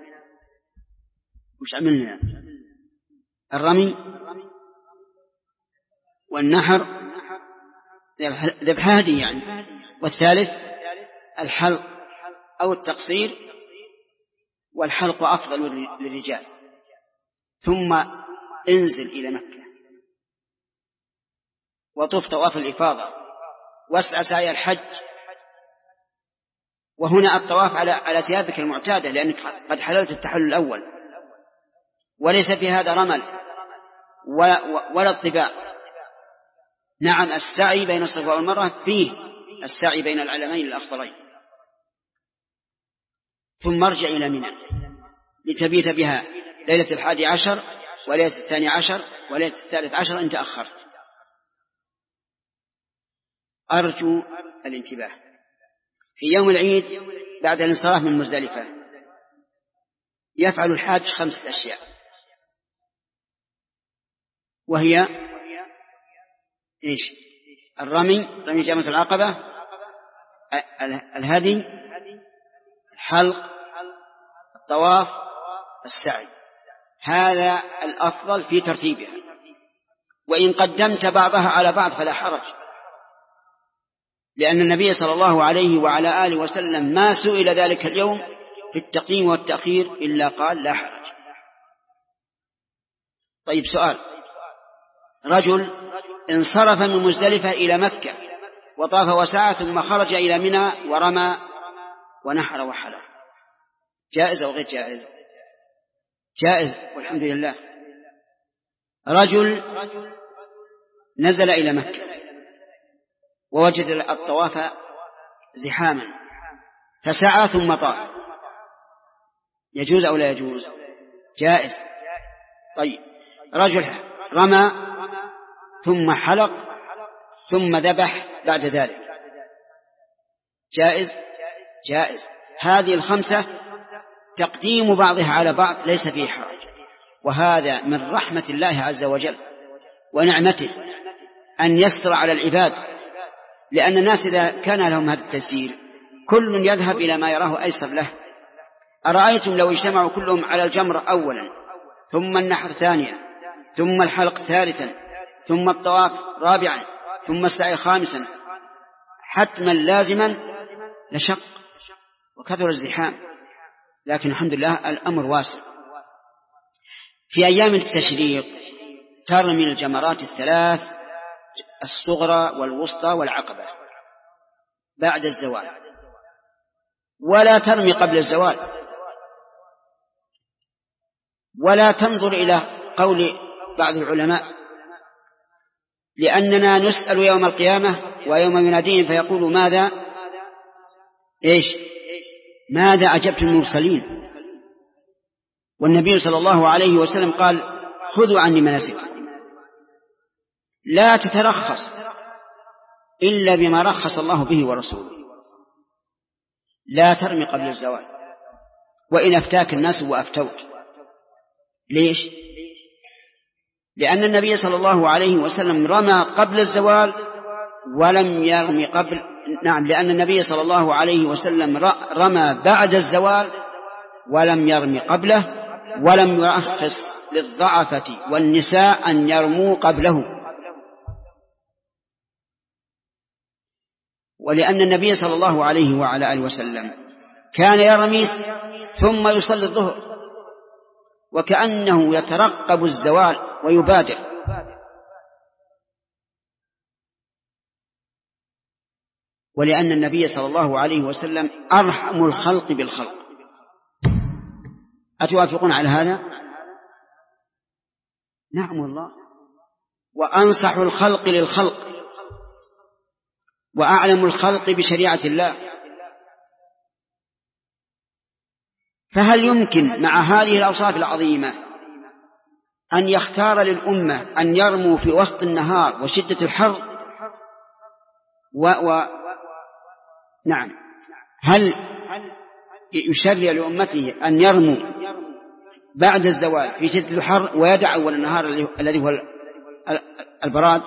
وش عملنا؟ الرمي والنحر، ذبح هدي يعني، والثالث الحلق أو التقصير، والحلق أفضل للرجال. ثم انزل إلى مكة وطف طواف الإفاضة واسعى سعي الحج، وهنا الطواف على على ثيابك المعتادة، لأنك قد حللت التحلل الأول، وليس في هذا رمل ولا, ولا اطباع. نعم السعي بين الصفا والمروة فيه السعي بين العلمين الأفضلين. ثم ارجع إلى منى لتبيت بها ليلة الحادي عشر وليلة الثاني عشر وليلة الثالث عشر إن تأخرت. أرجو الانتباه، في يوم العيد بعد الانصراف من مزدلفة يفعل الحاج خمسة أشياء، وهي إيش؟ الرمي، رمي جمرة العقبة، الهدي، الحلق، الطواف، السعي. هذا الأفضل في ترتيبها، وإن قدمت بعضها على بعض فلا حرج، لأن النبي صلى الله عليه وعلى آله وسلم ما سئل ذلك اليوم في التقديم والتأخير إلا قال لا حرج. طيب سؤال: رجل انصرف من مزدلفة إلى مكة وطاف وسعى ثم خرج إلى منى ورمى ونحر وحلق، جائز أو غير جائز؟ جائز والحمد لله. رجل نزل إلى مكة ووجد الطواف زحاما فسعى ثم طاف، يجوز أو لا يجوز؟ جائز. طيب رجل رمى ثم حلق ثم ذبح بعد ذلك، جائز؟ جائز. هذه الخمسة تقديم بعضها على بعض ليس فيه حرج، وهذا من رحمة الله عز وجل ونعمته أن يسر على العباد، لأن الناس إذا كان لهم هذا التسيير كل يذهب إلى ما يراه أيسر له. أرأيتم لو اجتمعوا كلهم على الجمر أولا ثم النحر ثانيا ثم الحلق ثالثا ثم الطواف رابعا ثم السعي خامسا حتما لازما لشق وكثر الزحام، لكن الحمد لله الأمر واسع. في أيام التشريق ترمي الجمرات الثلاث الصغرى والوسطى والعقبة بعد الزوال، ولا ترمي قبل الزوال، ولا تنظر إلى قول بعض العلماء، لأننا نسأل يوم القيامة ويوم يناديهم فيقول ماذا إيش ماذا أجبت المرسلين، والنبي صلى الله عليه وسلم قال خذوا عني مناسككم، لا تترخص إلا بما رخص الله به ورسوله، لا ترمي قبل الزوال وإن أفتاك الناس وأفتوك. ليش؟ لأن النبي صلى الله عليه وسلم رمى قبل الزوال ولم يرمي قبل نعم لأن النبي صلى الله عليه وسلم رمى بعد الزوال ولم يرمي قبله، ولم يرخص للضعفة والنساء أن يرموا قبله، ولأن النبي صلى الله عليه وعلى آله وسلم كان يرمي ثم يصلي الظهر وكأنه يترقب الزوال ويبادر. ولأن النبي صلى الله عليه وسلم أرحم الخلق بالخلق. أتوافقون على هذا؟ نعم والله. وأنصح الخلق للخلق وأعلم الخلق بشريعة الله، فهل يمكن مع هذه الأوصاف العظيمة أن يختار للأمة أن يرموا في وسط النهار وشدة الحر و... و... نعم هل يشرع لأمته أن يرموا بعد الزوال في شدة الحر ويدع أول النهار الذي هو البراد؟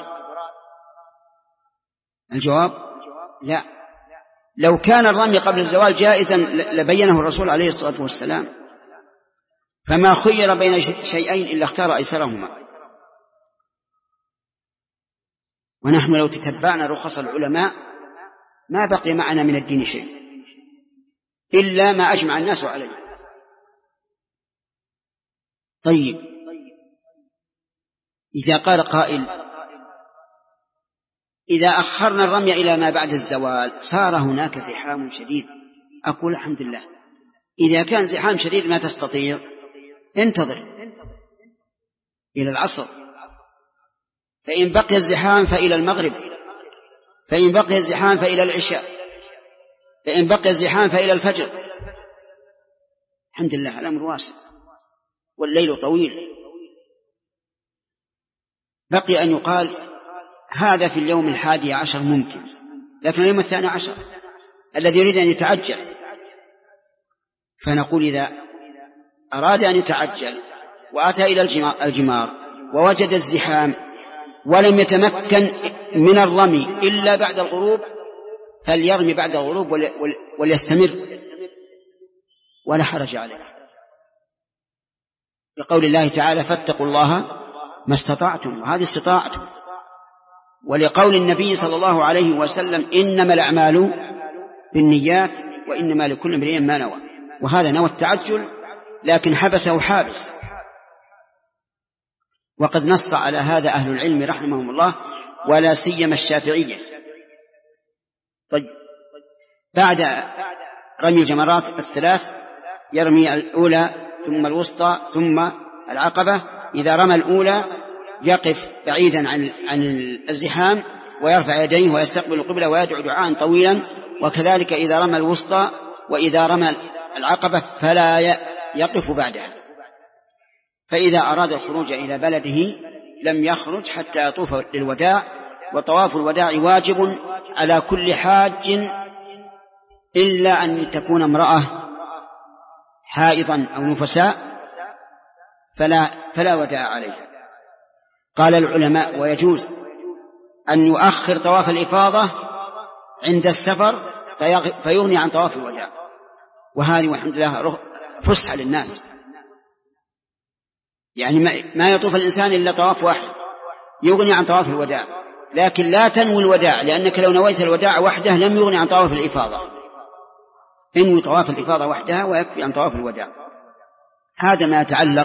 الجواب لا. لو كان الرمي قبل الزوال جائزا لبينه الرسول عليه الصلاة والسلام، فما خير بين شيئين إلا اختار أيسرهما. ونحن لو تتبعنا رخص العلماء ما بقي معنا من الدين شيء إلا ما أجمع الناس عليه. طيب إذا قال قائل إذا أخرنا الرمي إلى ما بعد الزوال صار هناك زحام شديد، أقول الحمد لله. إذا كان زحام شديد ما تستطيع انتظر إلى العصر، فإن بقي الزحام فإلى المغرب، فإن بقي الزحام فإلى العشاء، فإن بقي الزحام فإلى الفجر. الحمد لله الأمر واسع والليل طويل. بقي أن يقال هذا في اليوم الحادي عشر ممكن، لكن اليوم الثاني عشر الذي يريد أن يتعجل، فنقول إذا أراد أن يتعجل وأتى إلى الجمار ووجد الزحام ولم يتمكن من الرمي إلا بعد الغروب فليرمي بعد الغروب وليستمر ولا حرج عليه. بقول الله تعالى فاتقوا الله ما استطعتم، وهذه استطاعتم. ولقول النبي صلى الله عليه وسلم إنما الأعمال بالنيات وإنما لكل امرئ ما نوى، وهذا نوى التعجل لكن حبسه حابس. وقد نص على هذا أهل العلم رحمهم الله ولا سيما الشافعية. طيب، بعد رمي الجمرات الثلاث يرمي الأولى ثم الوسطى ثم العقبة. إذا رمى الأولى يقف بعيدا عن عن الزحام ويرفع يديه ويستقبل القبلة ويدعو دعاء طويلا، وكذلك إذا رمى الوسطى، وإذا رمى العقبة فلا يقف بعدها. فإذا أراد الخروج إلى بلده لم يخرج حتى يطوف للوداع، وطواف الوداع واجب على كل حاج إلا أن تكون امرأة حائضا أو نفساء فلا, فلا وداع عليها. قال العلماء ويجوز أن يؤخر طواف الإفاضة عند السفر فيغني عن طواف الوداع، وهذه والحمد لله فسحة للناس. يعني ما يطوف الإنسان إلا طواف واحد يغني عن طواف الوداع، لكن لا تنوي الوداع، لأنك لو نويت الوداع وحده لم يغني عن طواف الإفاضة. انوي طواف الإفاضة وحدها ويكفي عن طواف الوداع. هذا ما يتعلق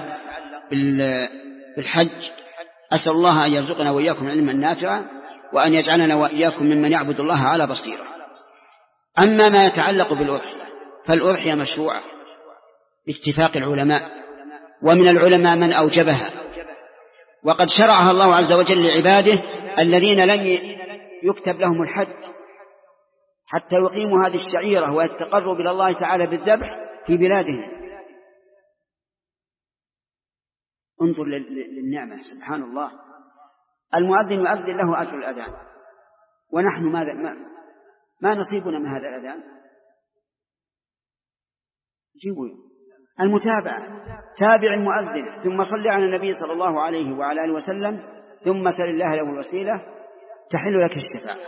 بالحج. أسأل الله أن يرزقنا وإياكم علما نافعا، وأن يجعلنا وإياكم ممن يعبد الله على بصيرة. أما ما يتعلق بالأضحية فالأضحية مشروعة باتفاق العلماء، ومن العلماء من أوجبها، وقد شرعها الله عز وجل لعباده الذين لم يكتب لهم الحج حتى يقيموا هذه الشعيرة ويتقربوا إلى الله تعالى بالذبح في بلادهم. انظر للنعمة سبحان الله. المؤذن يؤذن له أجر الأذان، ونحن ماذا ما, ما نصيبنا من هذا الأذان؟ جيبوا المتابعة، تابع المؤذن ثم صل على النبي صلى الله عليه وعلى آله وسلم ثم سل الله له الوسيلة تحل لك الشفاعة.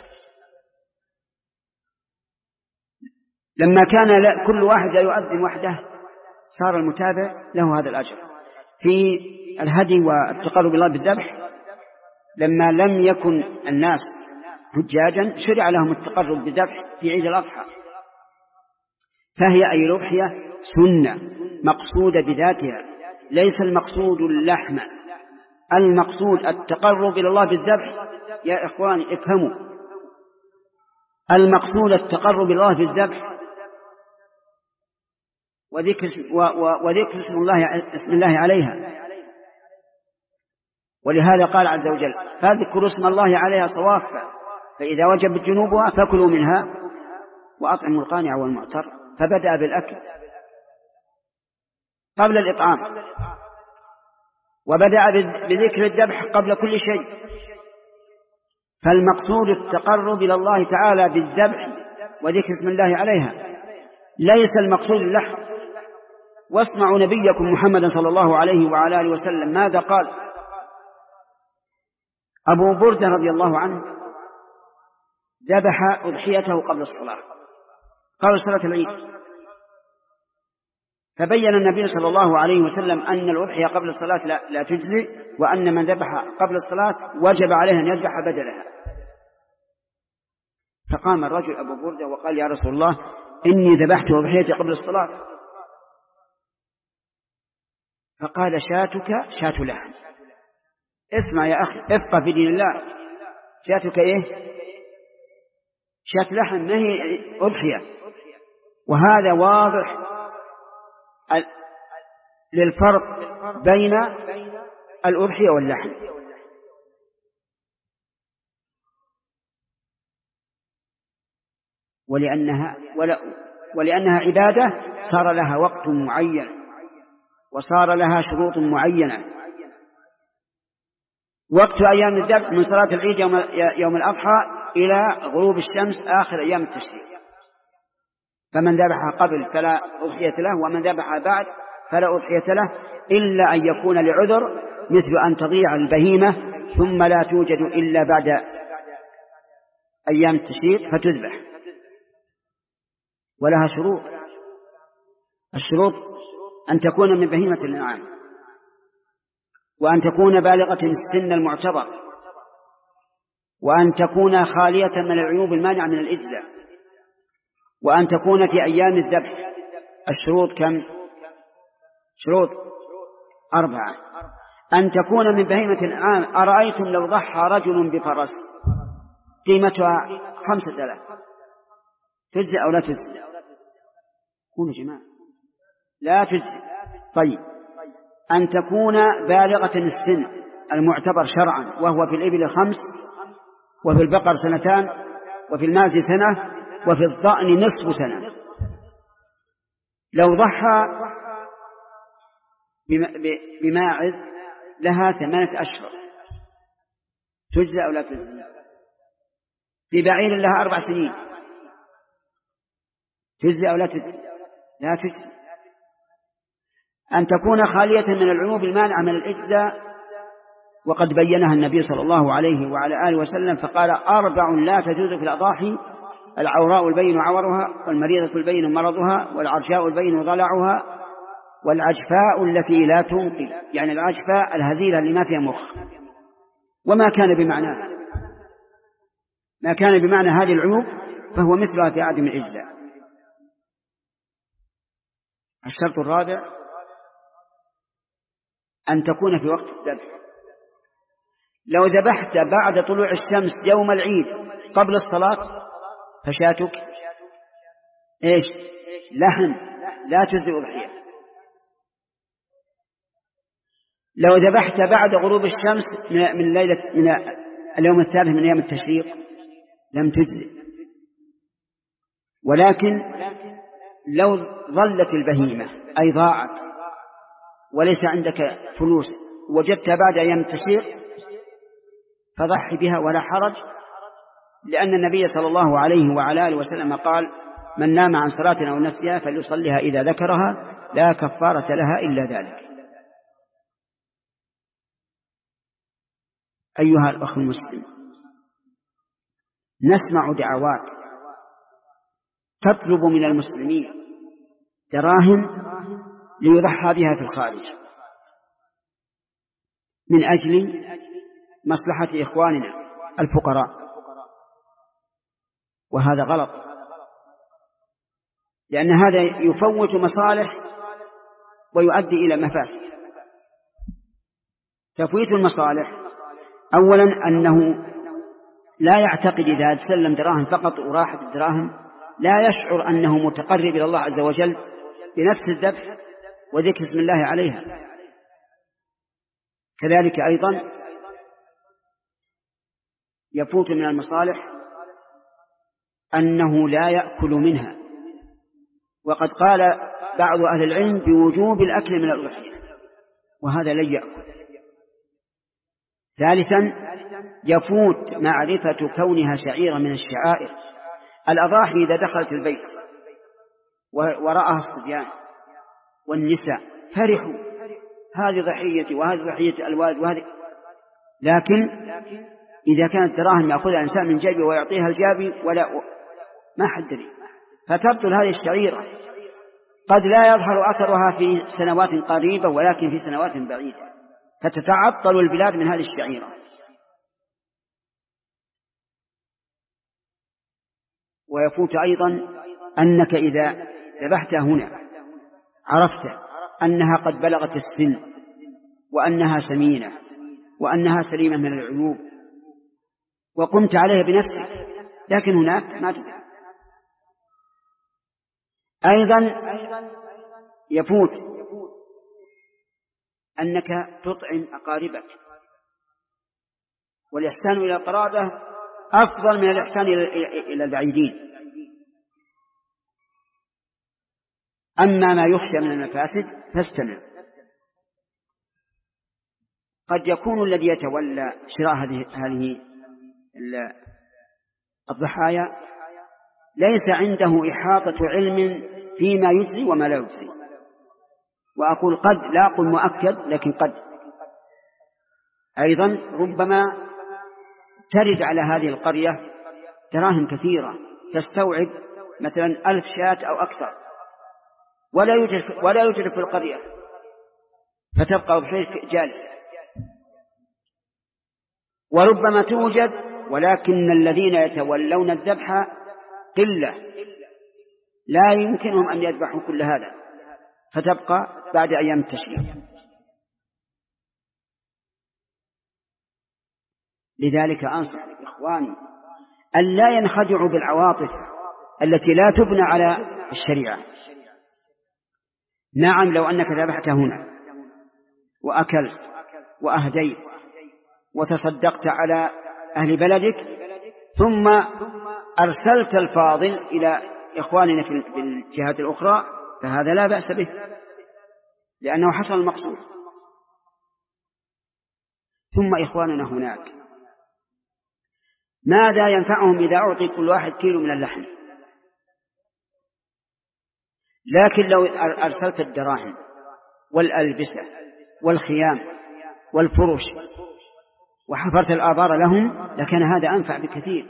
لما كان كل واحد يؤذن وحده صار المتابع له هذا الأجر. في الهدي والتقرب الله بالذبح لما لم يكن الناس حجاجا شرع لهم التقرب بالذبح في عيد الأضحى، فهي أي الأضحية سنة مقصودة بذاتها، ليس المقصود اللحم، المقصود التقرب إلى الله بالذبح. يا إخواني افهموا، المقصود التقرب إلى الله بالذبح وذكر, وذكر اسم الله, اسم الله عليها. ولهذا قال عز وجل فاذكروا اسم الله عليها صوافا فإذا وجبت جنوبها فكلوا منها وأطعموا القانع والمعتر. فبدأ بالأكل قبل الإطعام، وبدأ بذكر الذبح قبل كل شيء. فالمقصود التقرب إلى الله تعالى بالذبح وذكر اسم الله عليها، ليس المقصود اللحم. واسمعوا نبيكم محمد صلى الله عليه وعلى آله وسلم ماذا قال. أبو بردة رضي الله عنه ذبح أضحيته قبل الصلاة قبل صلاة العيد، فبين النبي صلى الله عليه وسلم أن الأضحية قبل الصلاة لا, لا تجزي، وأن من ذبح قبل الصلاة وجب عليه أن يذبح بدلها. فقام الرجل أبو بردة وقال يا رسول الله إني ذبحت أضحيتي قبل الصلاة. فقال شاتك شات لحم. اسمع يا أخي، افقه في دين الله. شاتك إيه؟ شات لحم، ما هي أضحية. وهذا واضح للفرق بين الأضحية واللحم. ولأنها, ولأنها عبادة صار لها وقت معين وصار لها شروط معينة. وقت أيام الذبح من صلاة العيد يوم, يوم الأضحى إلى غروب الشمس آخر أيام التشريق. فمن ذبح قبل فلا أضحية له، ومن ذبح بعد فلا أضحية له، إلا أن يكون لعذر مثل أن تضيع البهيمة ثم لا توجد إلا بعد أيام التشريق فتذبح، ولها شروط. الشروط أن تكون من بهيمة الأنعام، وأن تكون بالغة السن المعتبر، وأن تكون خالية من العيوب المانعة من الإجزاء، وأن تكون في أيام الذبح. الشروط كم؟ شروط أربعة. أن تكون من بهيمة الأنعام. أرأيتم لو ضحى رجل بفرس قيمتها خمسة آلاف، تجزئ أو لا تجزئ؟ قولوا جماعة، لا تجزئ. طيب، أن تكون بالغة السن المعتبر شرعا، وهو في الإبل خمس، وفي البقر سنتان، وفي الماعز سنة، وفي الضأن نصف سنة. لو ضحى بماعز لها ثمانية أشهر، تجزئ أو لا تجزئ؟ ببعير لها أربع سنين، تجزئ أو لا تجزئ؟ لا تجزئ. أن تكون خالية من العيوب المانعة من الإجزاء، وقد بينها النبي صلى الله عليه وعلى آله وسلم فقال: أربع لا تجوز في الأضاحي: العوراء البين عورها، والمريضة البين مرضها، والعرجاء البين ضلعها، والعجفاء التي لا تنقي، يعني العجفاء الهزيلة اللي ما فيها مخ. وما كان بمعناه، ما كان بمعنى هذه العيوب فهو مثلها في عدم الإجزاء. الشرط الرابع أن تكون في وقت الذبح. لو ذبحت بعد طلوع الشمس يوم العيد قبل الصلاة فشاتك إيش؟ لحم، لا تجزئ أضحية. لو ذبحت بعد غروب الشمس من ليلة من اليوم الثالث من أيام التشريق لم تجزئ. ولكن لو ظلت البهيمة أي ضاعت وليس عندك فلوس وجدتها بعد أيام التشريق فضحي بها ولا حرج، لأن النبي صلى الله عليه وعلى آله وسلم قال: من نام عن صلاة أو نسيها فليصليها إذا ذكرها، لا كفارة لها إلا ذلك. أيها الأخ المسلم، نسمع دعوات تطلب من المسلمين دراهم ليضحى بها في الخارج من أجل مصلحة إخواننا الفقراء، وهذا غلط، لأن هذا يفوت مصالح ويؤدي إلى مفاسد. تفويت المصالح أولا أنه لا يعتقد إذا سلم دراهم فقط وراحت الدراهم لا يشعر أنه متقرب إلى الله عز وجل بنفس الذبح وذكر اسم الله عليها. كذلك أيضا يفوت من المصالح أنه لا يأكل منها، وقد قال بعض أهل العلم بوجوب الأكل من الأضحية، وهذا لن يأكل. ثالثا يفوت معرفة كونها شعيرة من الشعائر. الأضاحي إذا دخلت البيت ورأها الصبيان والنساء فرحوا: هذه ضحيتي وهذه ضحية الوالد وهذه. لكن إذا كانت دراهم يأخذها الإنسان من جيبه ويعطيها الجابي ولا ما حد دري، فتبطل هذه الشعيرة. قد لا يظهر أثرها في سنوات قريبة ولكن في سنوات بعيدة، فتتعطل البلاد من هذه الشعيرة. ويفوت أيضا أنك إذا ذبحتها هنا عرفت أنها قد بلغت السن وأنها سمينة وأنها سليمة من العيوب وقمت عليها بنفسك، لكن هناك ما تدري. أيضا يفوت أنك تطعم أقاربك، والإحسان إلى القرابة أفضل من الإحسان إلى البعيدين. أما ما يخشى من المفاسد فاستمع. قد يكون الذي يتولى شراء هذه هذه الضحايا ليس عنده إحاطة علم فيما يجزي وما لا يجزي، وأقول قد، لا أقول مؤكد، لكن قد أيضا ربما ترد على هذه القرية دراهم كثيرة تستوعب مثلا ألف شاة أو أكثر، ولا يوجد ولا يوجد في القرية، فتبقى بحيث جالسة وربما توجد، ولكن الذين يتولون الذبح قلة لا يمكنهم أن يذبحوا كل هذا، فتبقى بعد أيام التشريق. لذلك أنصح إخواني أن لا ينخدعوا بالعواطف التي لا تبنى على الشريعة. نعم، لو أنك ذبحت هنا وأكلت وأهديت وتصدقت على أهل بلدك ثم أرسلت الفاضل إلى إخواننا في الجهات الأخرى فهذا لا بأس به، لأنه حصل المقصود. ثم إخواننا هناك ماذا ينفعهم إذا أعطي كل واحد كيلو من اللحم؟ لكن لو أرسلت الدراهم والألبسة والخيام والفرش وحفرت الآبار لهم لكان هذا أنفع بكثير.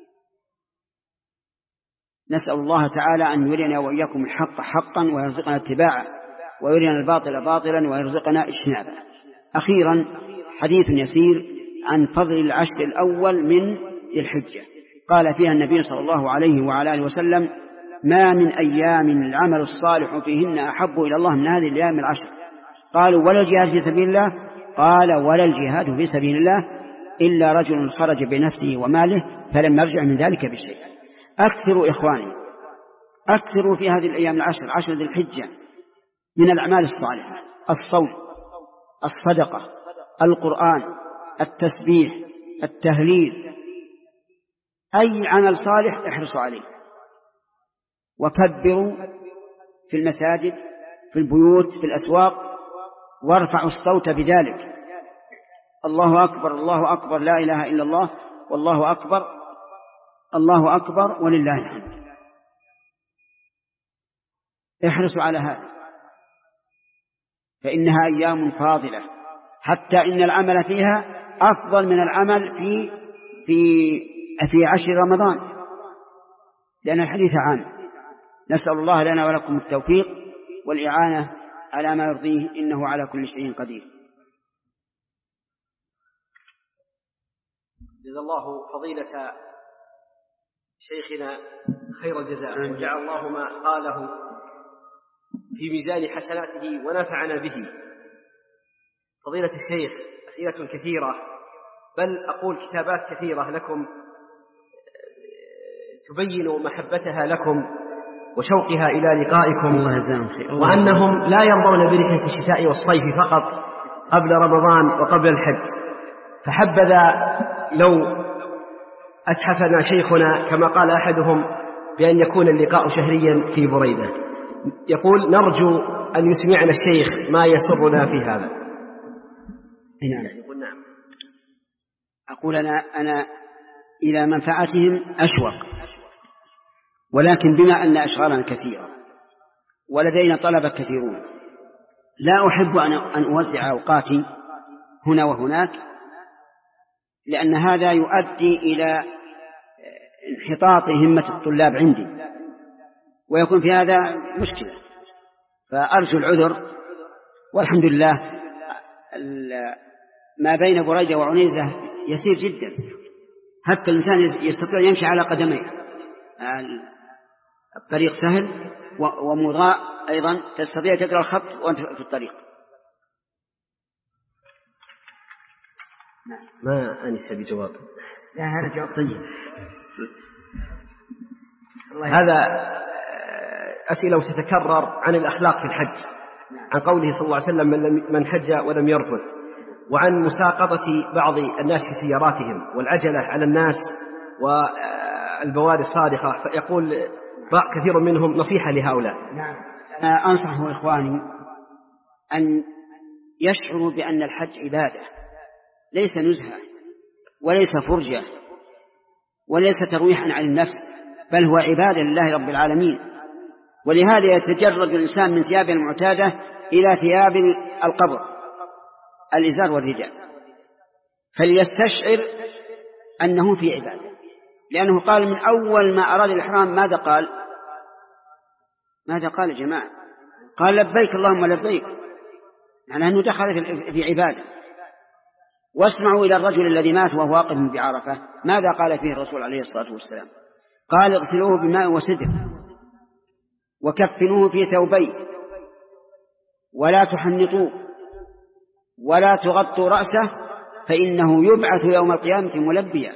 نسأل الله تعالى أن يرينا وإياكم الحق حقا ويرزقنا اتباعه، ويرينا الباطل باطلا ويرزقنا اجتنابه. أخيرا حديث يسير عن فضل العشر الأول من ذي الحجة. قال فيها النبي صلى الله عليه وعلى آله وسلم: ما من أيام العمل الصالح فيهن أحب إلى الله من هذه الأيام العشر. قالوا: ولا الجهاد في سبيل الله؟ قال: ولا الجهاد في سبيل الله إلا رجل خرج بنفسه وماله فلم يرجع من ذلك بشيء. أكثروا إخواني، أكثروا في هذه الأيام العشر، عشر ذي الحجة، من الأعمال الصالحة: الصوم، الصدقة، القرآن، التسبيح، التهليل، أي عمل صالح احرصوا عليه. وكبروا في المساجد، في البيوت، في الأسواق، وارفعوا الصوت بذلك: الله أكبر، الله أكبر، لا إله إلا الله، والله أكبر، الله أكبر ولله الحمد. احرصوا على هذا، فإنها أيام فاضلة، حتى إن العمل فيها أفضل من العمل في في في عشر رمضان، لأن الحديث عام. نسأل الله لنا ولكم التوفيق والإعانة على ما يرضيه، إنه على كل شيء قدير. جزا الله فضيلة شيخنا خير الجزاء، وجعل الله ما قاله في ميزان حسناته ونفعنا به. فضيلة الشيخ، أسئلة كثيرة، بل أقول كتابات كثيرة لكم تبين محبتها لكم وشوقها إلى لقائكم، وأنهم لا يرضون برحلة الشتاء والصيف فقط قبل رمضان وقبل الحج. فحبذا لو أتحفنا شيخنا كما قال أحدهم بأن يكون اللقاء شهريا في بريدة. يقول: نرجو أن يسمعنا الشيخ ما يسرنا في هذا. نعم. يقول: نعم. أقول أنا, أنا إلى منفعتهم أشوق، ولكن بما أن أشغالنا كثيرة ولدينا طلبة كثيرون لا أحب أن أوزع أوقاتي هنا وهناك، لأن هذا يؤدي إلى انحطاط همة الطلاب عندي، ويكون في هذا مشكلة. فأرجو العذر، والحمد لله ما بين بريدة وعنيزة يسير جدا، حتى الإنسان يستطيع يمشي على قدميه، الطريق سهل ومضاء أيضا، تستطيع تقرأ الخط وأنت في الطريق. ما أنس بجواب. لا، هذا جواب طيب. هذا أسئلة تتكرر عن الأخلاق في الحج، عن قوله صلى الله عليه وسلم: من حج ولم يرفث، وعن مساقطة بعض الناس في سياراتهم، والعجلة على الناس، والبوادي الصادقة. فيقول كثير منهم نصيحة لهؤلاء. نعم. أنا أنصح إخواني أن يشعروا بأن الحج عبادة، ليس نزهة وليس فرجة وليس ترويحا عن النفس، بل هو عبادة لله رب العالمين. ولهذا يتجرد الإنسان من ثيابه المعتادة إلى ثياب القبر، الإزار والرداء، فليستشعر أنه في عبادة، لأنه قال من أول ما أراد الإحرام ماذا قال؟ ماذا قال يا جماعة؟ قال: لبيك اللهم لبيك، يعني أنه دخل في عبادة. واسمعوا إلى الرجل الذي مات وهو واقف بعرفة ماذا قال فيه الرسول عليه الصلاة والسلام؟ قال اغسلوه بماء وسدر وكفنوه في ثوبين ولا تحنطوه ولا تغطوا رأسه فإنه يبعث يوم القيامة ملبيا.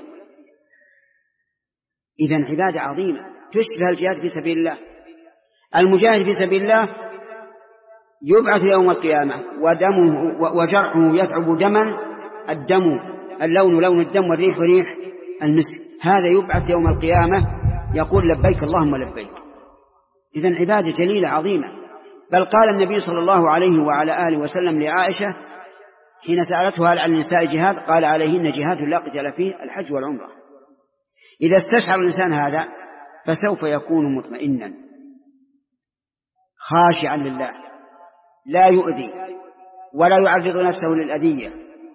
إذن عبادة عظيمة تشبه الجهاد في سبيل الله. المجاهد في سبيل الله يبعث يوم القيامة ودمه وجرحه يثعب دما، الدم اللون لون الدم والريح ريح المسك، هذا يبعث يوم القيامة يقول لبيك اللهم لبيك. إذن عبادة جليلة عظيمة. بل قال النبي صلى الله عليه وعلى آله وسلم لعائشة حين سألته هل على النساء جهاد؟ قال عليهن جهاد لا قتال فيه الحج والعمرة. إذا استشعر الإنسان هذا فسوف يكون مطمئنا خاشعا لله لا يؤذي ولا يعرض نفسه للأذية.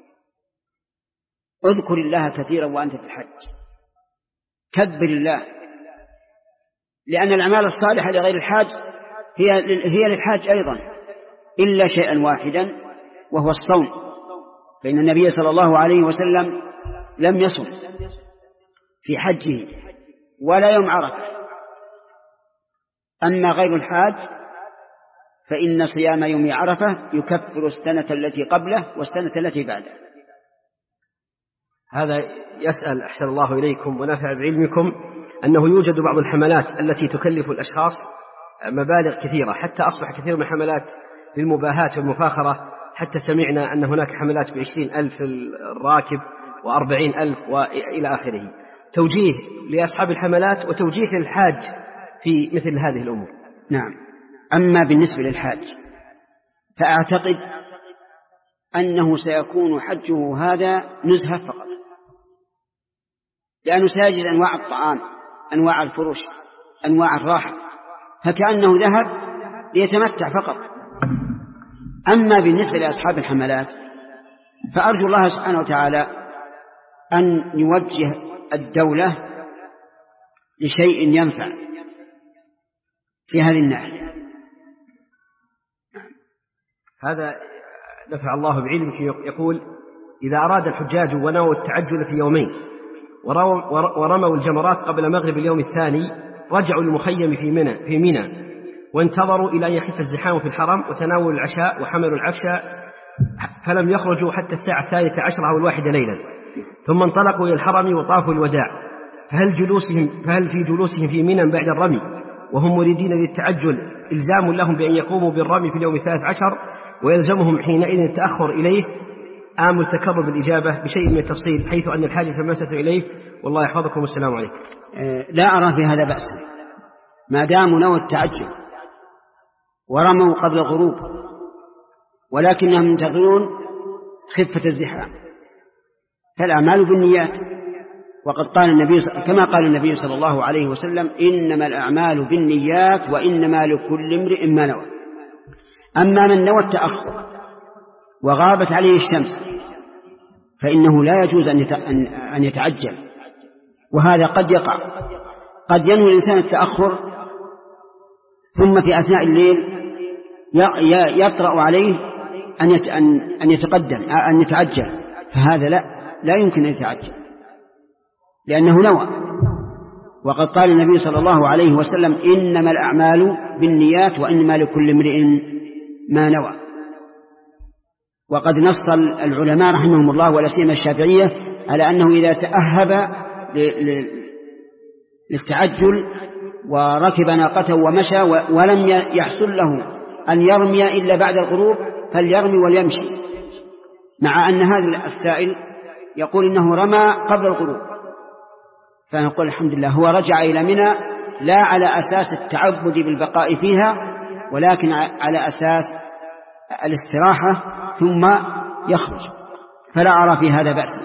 اذكر الله كثيرا وأنت في الحج، كبر الله، لأن الأعمال الصالحة لغير الحاج هي هي للحاج أيضا إلا شيئا واحدا وهو الصوم، فإن النبي صلى الله عليه وسلم لم يصم في حجه ولا يوم عرفة. أما غير الحاج فإن صيام يوم عرفة يكفر السنة التي قبله والسنة التي بعده. هذا يسأل أحسن الله إليكم ونفع بعلمكم أنه يوجد بعض الحملات التي تكلف الأشخاص مبالغ كثيرة، حتى أصبح كثير من الحملات للمباهاة والمفاخرة، حتى سمعنا أن هناك حملات بعشرين ألف الراكب وأربعين ألف وإلى آخره. توجيه لأصحاب الحملات وتوجيه للحاج في مثل هذه الأمور. نعم. أما بالنسبة للحاج فأعتقد أنه سيكون حجه هذا نزهة فقط، لأنه سيجد أنواع الطعام، أنواع الفروش، أنواع الراحة، فكأنه ذهب ليتمتع فقط. أما بالنسبة لأصحاب الحملات فأرجو الله سبحانه وتعالى أن يوجه الدولة لشيء ينفع في هذه الناحية. هذا نفع الله بعلمك. يقول إذا أراد الحجاج ونووا التعجل في يومين ورموا الجمرات قبل مغرب اليوم الثاني رجعوا المخيم في منى في منى وانتظروا إلى أن يخف الزحام في الحرم وتناولوا العشاء وحملوا العفش فلم يخرجوا حتى الساعة الثالثة عشرة أو الواحدة ليلا، ثم انطلقوا إلى الحرم وطافوا الوداع، فهل جلوسهم فهل في جلوسهم في منى بعد الرمي وهم مريدين للتعجل إلزام لهم بأن يقوموا بالرمي في اليوم الثالث عشر ويلزمهم حينئذ التأخر إليه آم التكرر بالإجابة بشيء من التفصيل حيث أن الحاجة ماسة إليه؟ والله يحفظكم والسلام عليكم. لا أرى في هذا بأسا ما داموا نووا التعجل ورموا قبل الغروب، ولكنهم ينتظرون خفة الزحام، فالأعمال بالنيات. وقد قال النبي كما قال النبي صلى الله عليه وسلم إنما الأعمال بالنيات وإنما لكل امرئ ما نوى. أما من نوى التأخر وغابت عليه الشمس فإنه لا يجوز أن يتعجل، وهذا قد يقع. قد ينوي الإنسان التأخر ثم في أثناء الليل يطرأ عليه أن يتقدم أن يتعجل، فهذا لا لا يمكن أن يتعجل لأنه نوى. وقد قال النبي صلى الله عليه وسلم إنما الأعمال بالنيات وإنما لكل امرئ ما نوى. وقد نص العلماء رحمهم الله ولا سيما الشافعية على أنه إذا تأهب للتعجل وركب ناقته ومشى ولم يحصل له أن يرمي إلا بعد الغروب فليرمي وليمشي، مع أن هذا السائل يقول إنه رمى قبل الغروب، فنقول الحمد لله هو رجع إلى منى لا على أساس التعبد بالبقاء فيها ولكن على أساس الاستراحة ثم يخرج، فلا أرى في هذا بأس.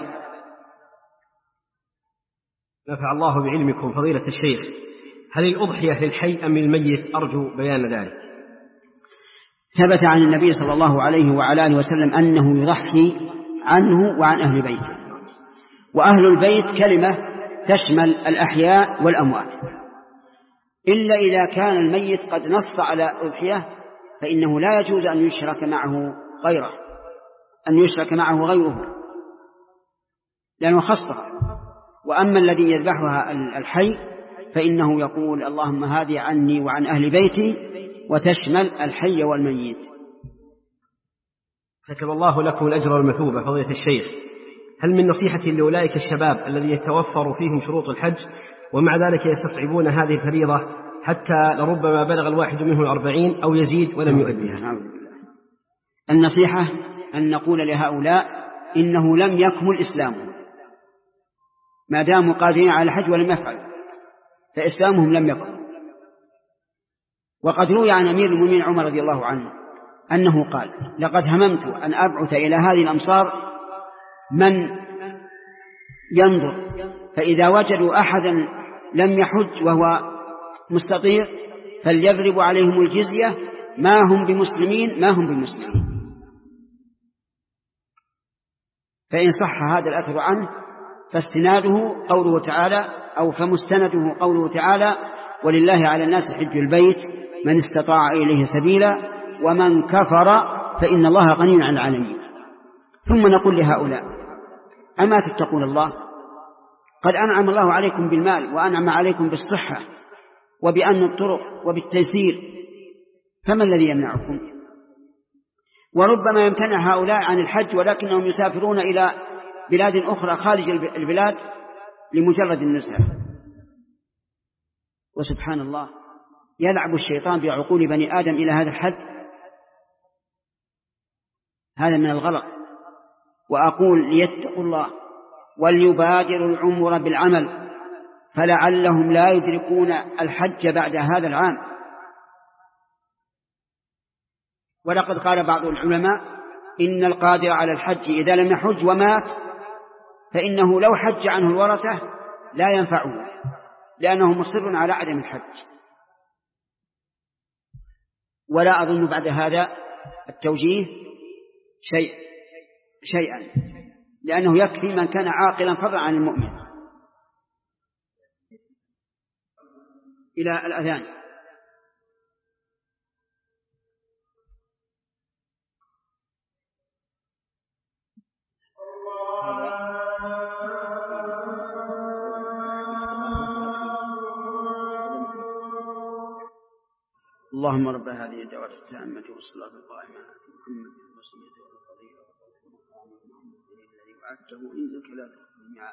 نفع الله بعلمكم فضيلة الشيخ، هل الأضحية للحي أم للميت؟ أرجو بيان ذلك. ثبت عن النبي صلى الله عليه وعلى آله وسلم أنه يضحي عنه وعن أهل بيته، وأهل البيت كلمة تشمل الأحياء والأموات، إلا إذا كان الميت قد نص على أضحية فإنه لا يجوز أن يشرك معه غيره أن يشرك معه غيره لأنه خصها. وأما الذي يذبحها الحي فإنه يقول اللهم هذه عني وعن أهل بيتي، وتشمل الحي والميت. كتب الله لكم الأجر والمثوبة. فضيلة الشيخ، هل من نصيحة لأولئك الشباب الذين يتوفر فيهم شروط الحج ومع ذلك يستصعبون هذه الفريضة حتى لربما بلغ الواحد منهم الأربعين أو يزيد ولم يؤديها؟ النصيحة أن نقول لهؤلاء إنه لم يكمل إسلامهم ما داموا قادرين على الحج ولم يفعلوا، فإسلامهم لم يكن. وقد روي عن أمير المؤمنين عمر رضي الله عنه أنه قال لقد هممت أن أبعث إلى هذه الأمصار من ينظر، فإذا وجدوا أحدا لم يحج وهو مستطيع فليضربوا عليهم الجزية، ما هم بمسلمين ما هم بمسلمين. فإن صح هذا الأثر عنه فاستناده قوله تعالى أو فمستنده قوله تعالى ولله على الناس حج البيت من استطاع إليه سبيلا ومن كفر فإن الله غني عن العالمين. ثم نقول لهؤلاء أما تتقون الله؟ قد أنعم الله عليكم بالمال وأنعم عليكم بالصحة وبأمن الطرق وبالتيسير، فما الذي يمنعكم؟ وربما يمتنع هؤلاء عن الحج ولكنهم يسافرون إلى بلاد أخرى خارج البلاد لمجرد النزهة. وسبحان الله يلعب الشيطان بعقول بني آدم إلى هذا الحد، هذا من الغلط. وأقول ليتقوا الله وليبادروا العمر بالعمل فلعلهم لا يدركون الحج بعد هذا العام. ولقد قال بعض العلماء إن القادر على الحج إذا لم يحج ومات فإنه لو حج عنه الورثة لا ينفعه لأنه مصر على عدم الحج. ولا أظن بعد هذا التوجيه شيء شيئا لأنه يكفي من كان عاقلا فضلا عن المؤمن. إلى الأذان. اللهم رب هذه الدعوة التامة والصلاة القائمة محمد الوسيلة والفضيلة الذي وعدته إنك لا تخلف الميعاد.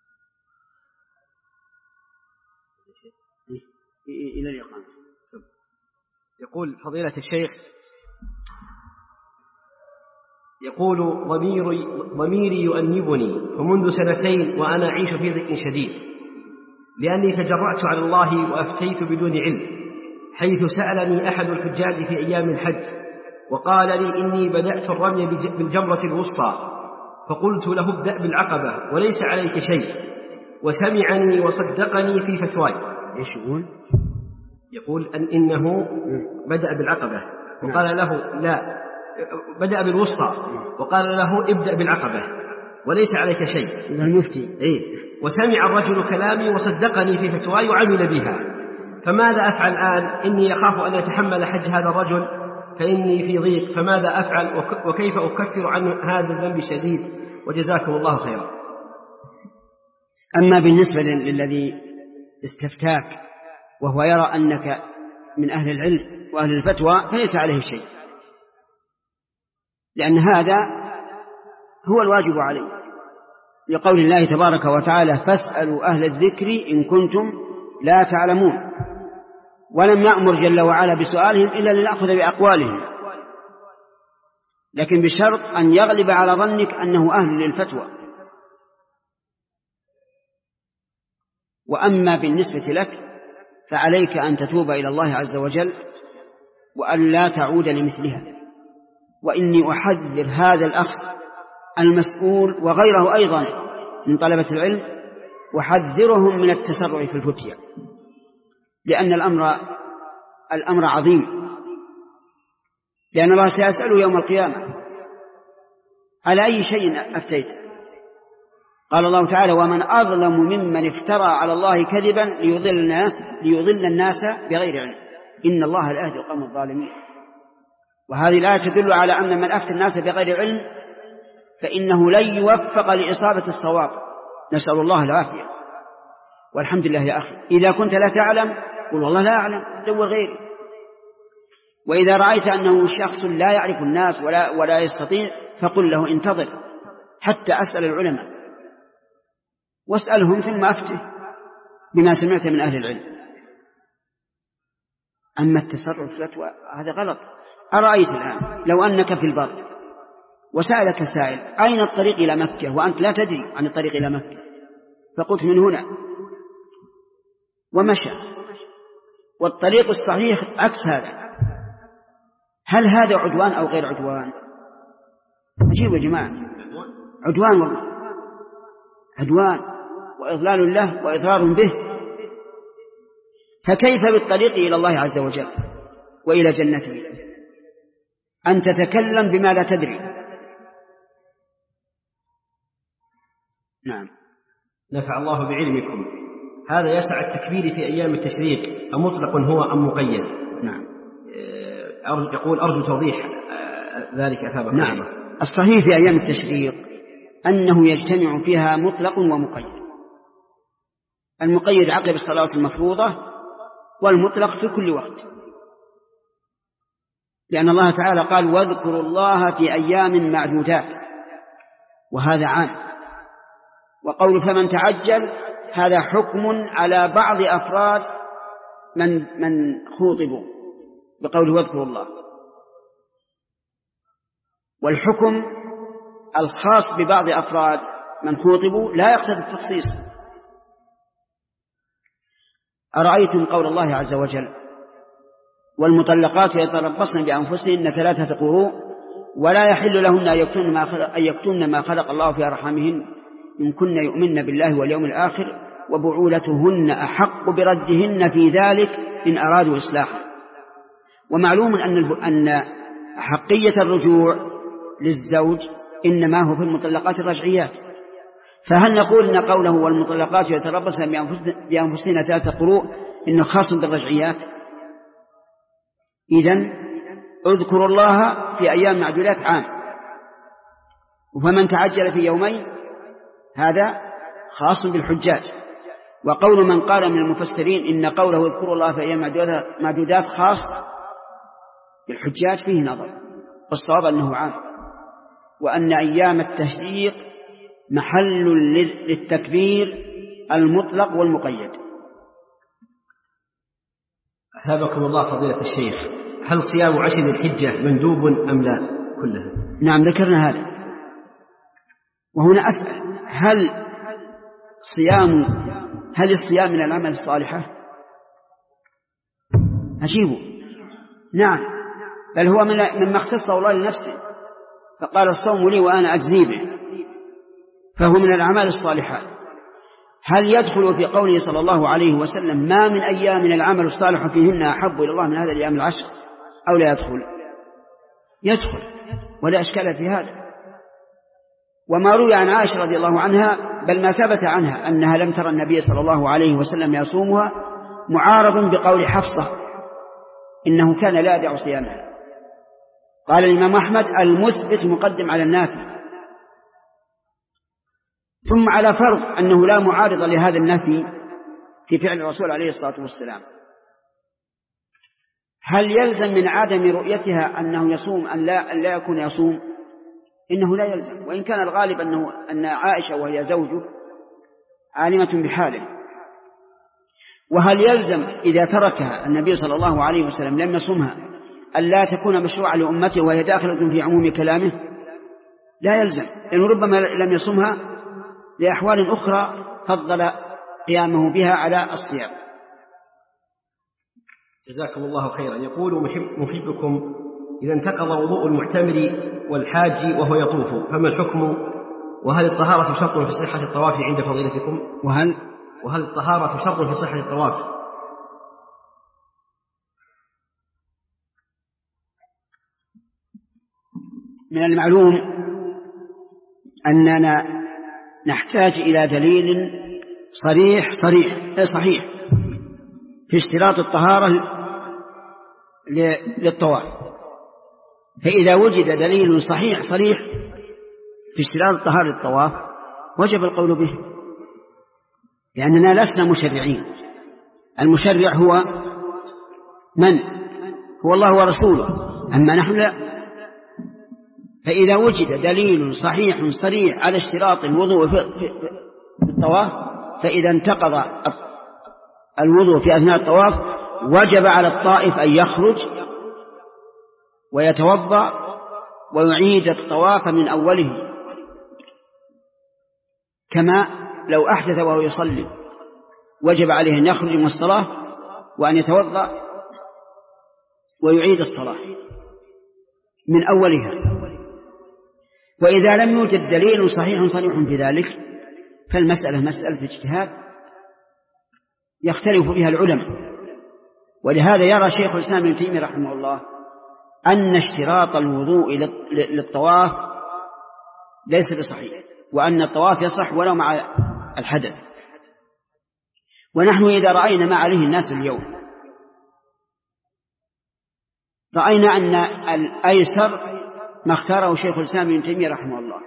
إلى الإقامة. يقول فضيلة الشيخ، يقول ضميري, ضميري يؤنبني فمنذ سنتين وأنا أعيش في ضيق شديد لأني تجرأت على الله وأفتيت بدون علم، حيث سألني أحد الحجاج في أيام الحج وقال لي إني بدأت الرمي بالجمرة الوسطى، فقلت له ابدأ بالعقبة وليس عليك شيء، وسمعني وصدقني في فتواي. إيش يقول؟ يقول أن إنه بدأ بالعقبة وقال له لا، بدأ بالوسطى وقال له ابدأ بالعقبة وليس عليك شيء. المفتي. إيه؟ وسمع الرجل كلامي وصدقني في فتواي وعمل بها، فماذا أفعل الآن؟ إني أخاف أن يتحمل حج هذا الرجل فإني في ضيق، فماذا أفعل وكيف أكفر عن هذا الذنب الشديد؟ وجزاكم الله خيرا. أما بالنسبة للذي استفتاك وهو يرى أنك من أهل العلم وأهل الفتوى فليس عليه شيء، لأن هذا هو الواجب عليه، لقول الله تبارك وتعالى فاسألوا أهل الذكر إن كنتم لا تعلمون، ولم يأمر جل وعلا بسؤالهم إلا لنأخذ بأقوالهم، لكن بشرط أن يغلب على ظنك أنه أهل للفتوى. وأما بالنسبة لك فعليك أن تتوب إلى الله عز وجل وأن لا تعود لمثلها. وإني أحذر هذا الأخ المسؤول وغيره أيضا من طلبة العلم، وحذرهم من التسرع في الفتية، لأن الأمر الأمر عظيم، لأن الله سيسأله يوم القيامة على أي شيء أفتيت. قال الله تعالى ومن أظلم ممن افترى على الله كذبا ليضل الناس, ليضل الناس بغير علم إن الله لا يهدي القوم الظالمين. وهذه الآية تدل على أن من أفتى الناس بغير علم فإنه لن يوفق لإصابة الصواب، نسأل الله العافية. والحمد لله يا أخي، إذا كنت لا تعلم قل والله لا أعلم، دور غيري. وإذا رأيت أنه شخص لا يعرف الناس ولا, ولا يستطيع فقل له انتظر حتى أسأل العلماء، واسألهم ثم أفته بما سمعت من أهل العلم. أما التصرف فتوى هذا غلط. أرأيت الآن لو أنك في البر وسألك سائل أين الطريق إلى مكة وأنت لا تدري عن الطريق إلى مكة، فقلت من هنا ومشى، والطريق الصحيح عكس هذا، هل هذا عدوان أو غير عدوان؟ عجيب يا جماعة، عدوان والله، عدوان وإضلال له وإضرار به. فكيف بالطريق إلى الله عز وجل وإلى جنته أن تتكلم بما لا تدري؟ نعم. نفع الله بعلمكم. هذا يسع التكبير في أيام التشريق أمطلق هو أم مقيد؟ نعم. أرجو يقول أرجو توضيح ذلك أثابك. نعم. الصحيح في أيام التشريق أنه يجتمع فيها مطلق ومقيد. المقيد عقب الصلاة المفروضة، والمطلق في كل وقت، لأن الله تعالى قال واذكروا الله في أيام معدودات، وهذا عام. وقول فمن تعجل هذا حكم على بعض أفراد من من خوطبوا بقوله واذكروا الله، والحكم الخاص ببعض أفراد من خوطبوا لا يقتضي التخصيص. أرأيتم قول الله عز وجل والمطلقات يتربصن بأنفسهن ثلاثة قروء ولا يحل لهن أن يكتمن ما خلق الله في أرحامهن إن كن يؤمن بالله واليوم الآخر وبعولتهن أحق بردهن في ذلك إن أرادوا إصلاحا. ومعلوم أن أن حقية الرجوع للزوج إنما هو في المطلقات الرجعيات، فهل نقول إن قوله والمطلقات يتربصن بأنفسهن ثلاثة قروء إنه خاص بالرجعيات؟ إذن اذكروا الله في أيام معدودات عام، وفمن تعجل في يومين هذا خاص بالحجاج. وقول من قال من المفسرين إن قوله اذكروا الله في أيام معدودات خاص بالحجاج فيه نظر، والصواب أنه عام، وأن أيام التشريق محل للتكبير المطلق والمقيد. أثابكم الله فضيلة الشيخ، هل صيام عشر الحجة مندوب أم لا كلها؟ نعم ذكرنا هذا. وهنا أسأل هل صيام هل الصيام من العمل الصالحة؟ أجيبه نعم، بل هو مما اختصه الله لنفسه، فقال الصوم لي وأنا أجزي به، فهو من الأعمال الصالحات. هل يدخل في قوله صلى الله عليه وسلم ما من أيام من العمل الصالح فيهن أحب إلى الله من هذا الأيام العشر، أو لا يدخل؟ يدخل ولا أشكال في هذا. وما روي عن عائشة رضي الله عنها بل ما ثبت عنها أنها لم ترى النبي صلى الله عليه وسلم يصومها معارض بقول حفصة إنه كان لا يدع صيامها. قال الإمام أحمد المثبت مقدم على النافي، ثم على فرض أنه لا معارض لهذا النفي في فعل الرسول عليه الصلاة والسلام، هل يلزم من عدم رؤيتها أنه يصوم أن لا, أن لا يكون يصوم؟ إنه لا يلزم، وإن كان الغالب أنه أن عائشة وهي زوجه عالمة بحاله. وهل يلزم إذا تركها النبي صلى الله عليه وسلم لم يصومها أن لا تكون مشروعة لأمته وهي داخلة في عموم كلامه؟ لا يلزم، لأنه ربما لم يصومها لأحوال أخرى فضل قيامه بها على الصيام. جزاكم الله خيرا. يقول محبكم إذا انتقض وضوء المعتمر والحاج وهو يطوف فما الحكم؟ وهل الطهارة شرط في صحة الطواف عند فضيلتكم؟ وهل وهل الطهارة شرط في صحة الطواف؟ من المعلوم أننا نحتاج إلى دليل صريح صريح صحيح في اشتراط الطهارة للطواف. فإذا وجد دليل صحيح صريح في اشتراط الطهارة للطواف وجب القول به، لأننا لسنا مشرعين. المشرع هو من؟ هو الله ورسوله، أما نحن لا. فإذا وجد دليل صحيح صريح على اشتراط الوضوء في الطواف، فإذا انتقض الوضوء في أثناء الطواف وجب على الطائف أن يخرج ويتوضأ ويعيد الطواف من أوله، كما لو أحدث وهو يصلي وجب عليه أن يخرج من الصلاة وأن يتوضأ ويعيد الصلاة من أولها. وإذا لم يوجد دليل صحيح صريح في ذلك فالمسألة مسألة اجتهاد يختلف فيها العلماء. ولهذا يرى شيخ الإسلام ابن تيمية رحمه الله أن اشتراط الوضوء للطواف ليس بصحيح، وأن الطواف يصح ولو مع الحدث. ونحن إذا رأينا ما عليه الناس اليوم رأينا أن الأيسر ما اختاره شيخ الإسلام ابن تيمية رحمه الله.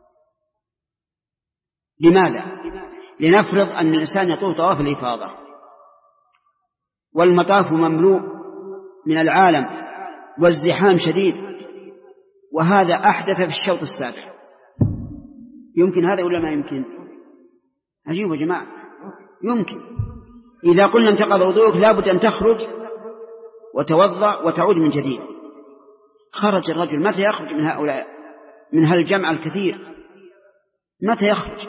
لماذا؟ لنفرض أن الإنسان يطوف طواف الإفاضة والمطاف مملوء من العالم والزحام شديد، وهذا أحدث في الشوط السابع. يمكن هذا ولا ما يمكن؟ عجيب يا جماعة، يمكن. إذا قلنا انتقض وضوءك لابد أن تخرج وتوضأ وتعود من جديد. خرج الرجل، متى يخرج من هؤلاء من هالجمع الكثير؟ متى يخرج؟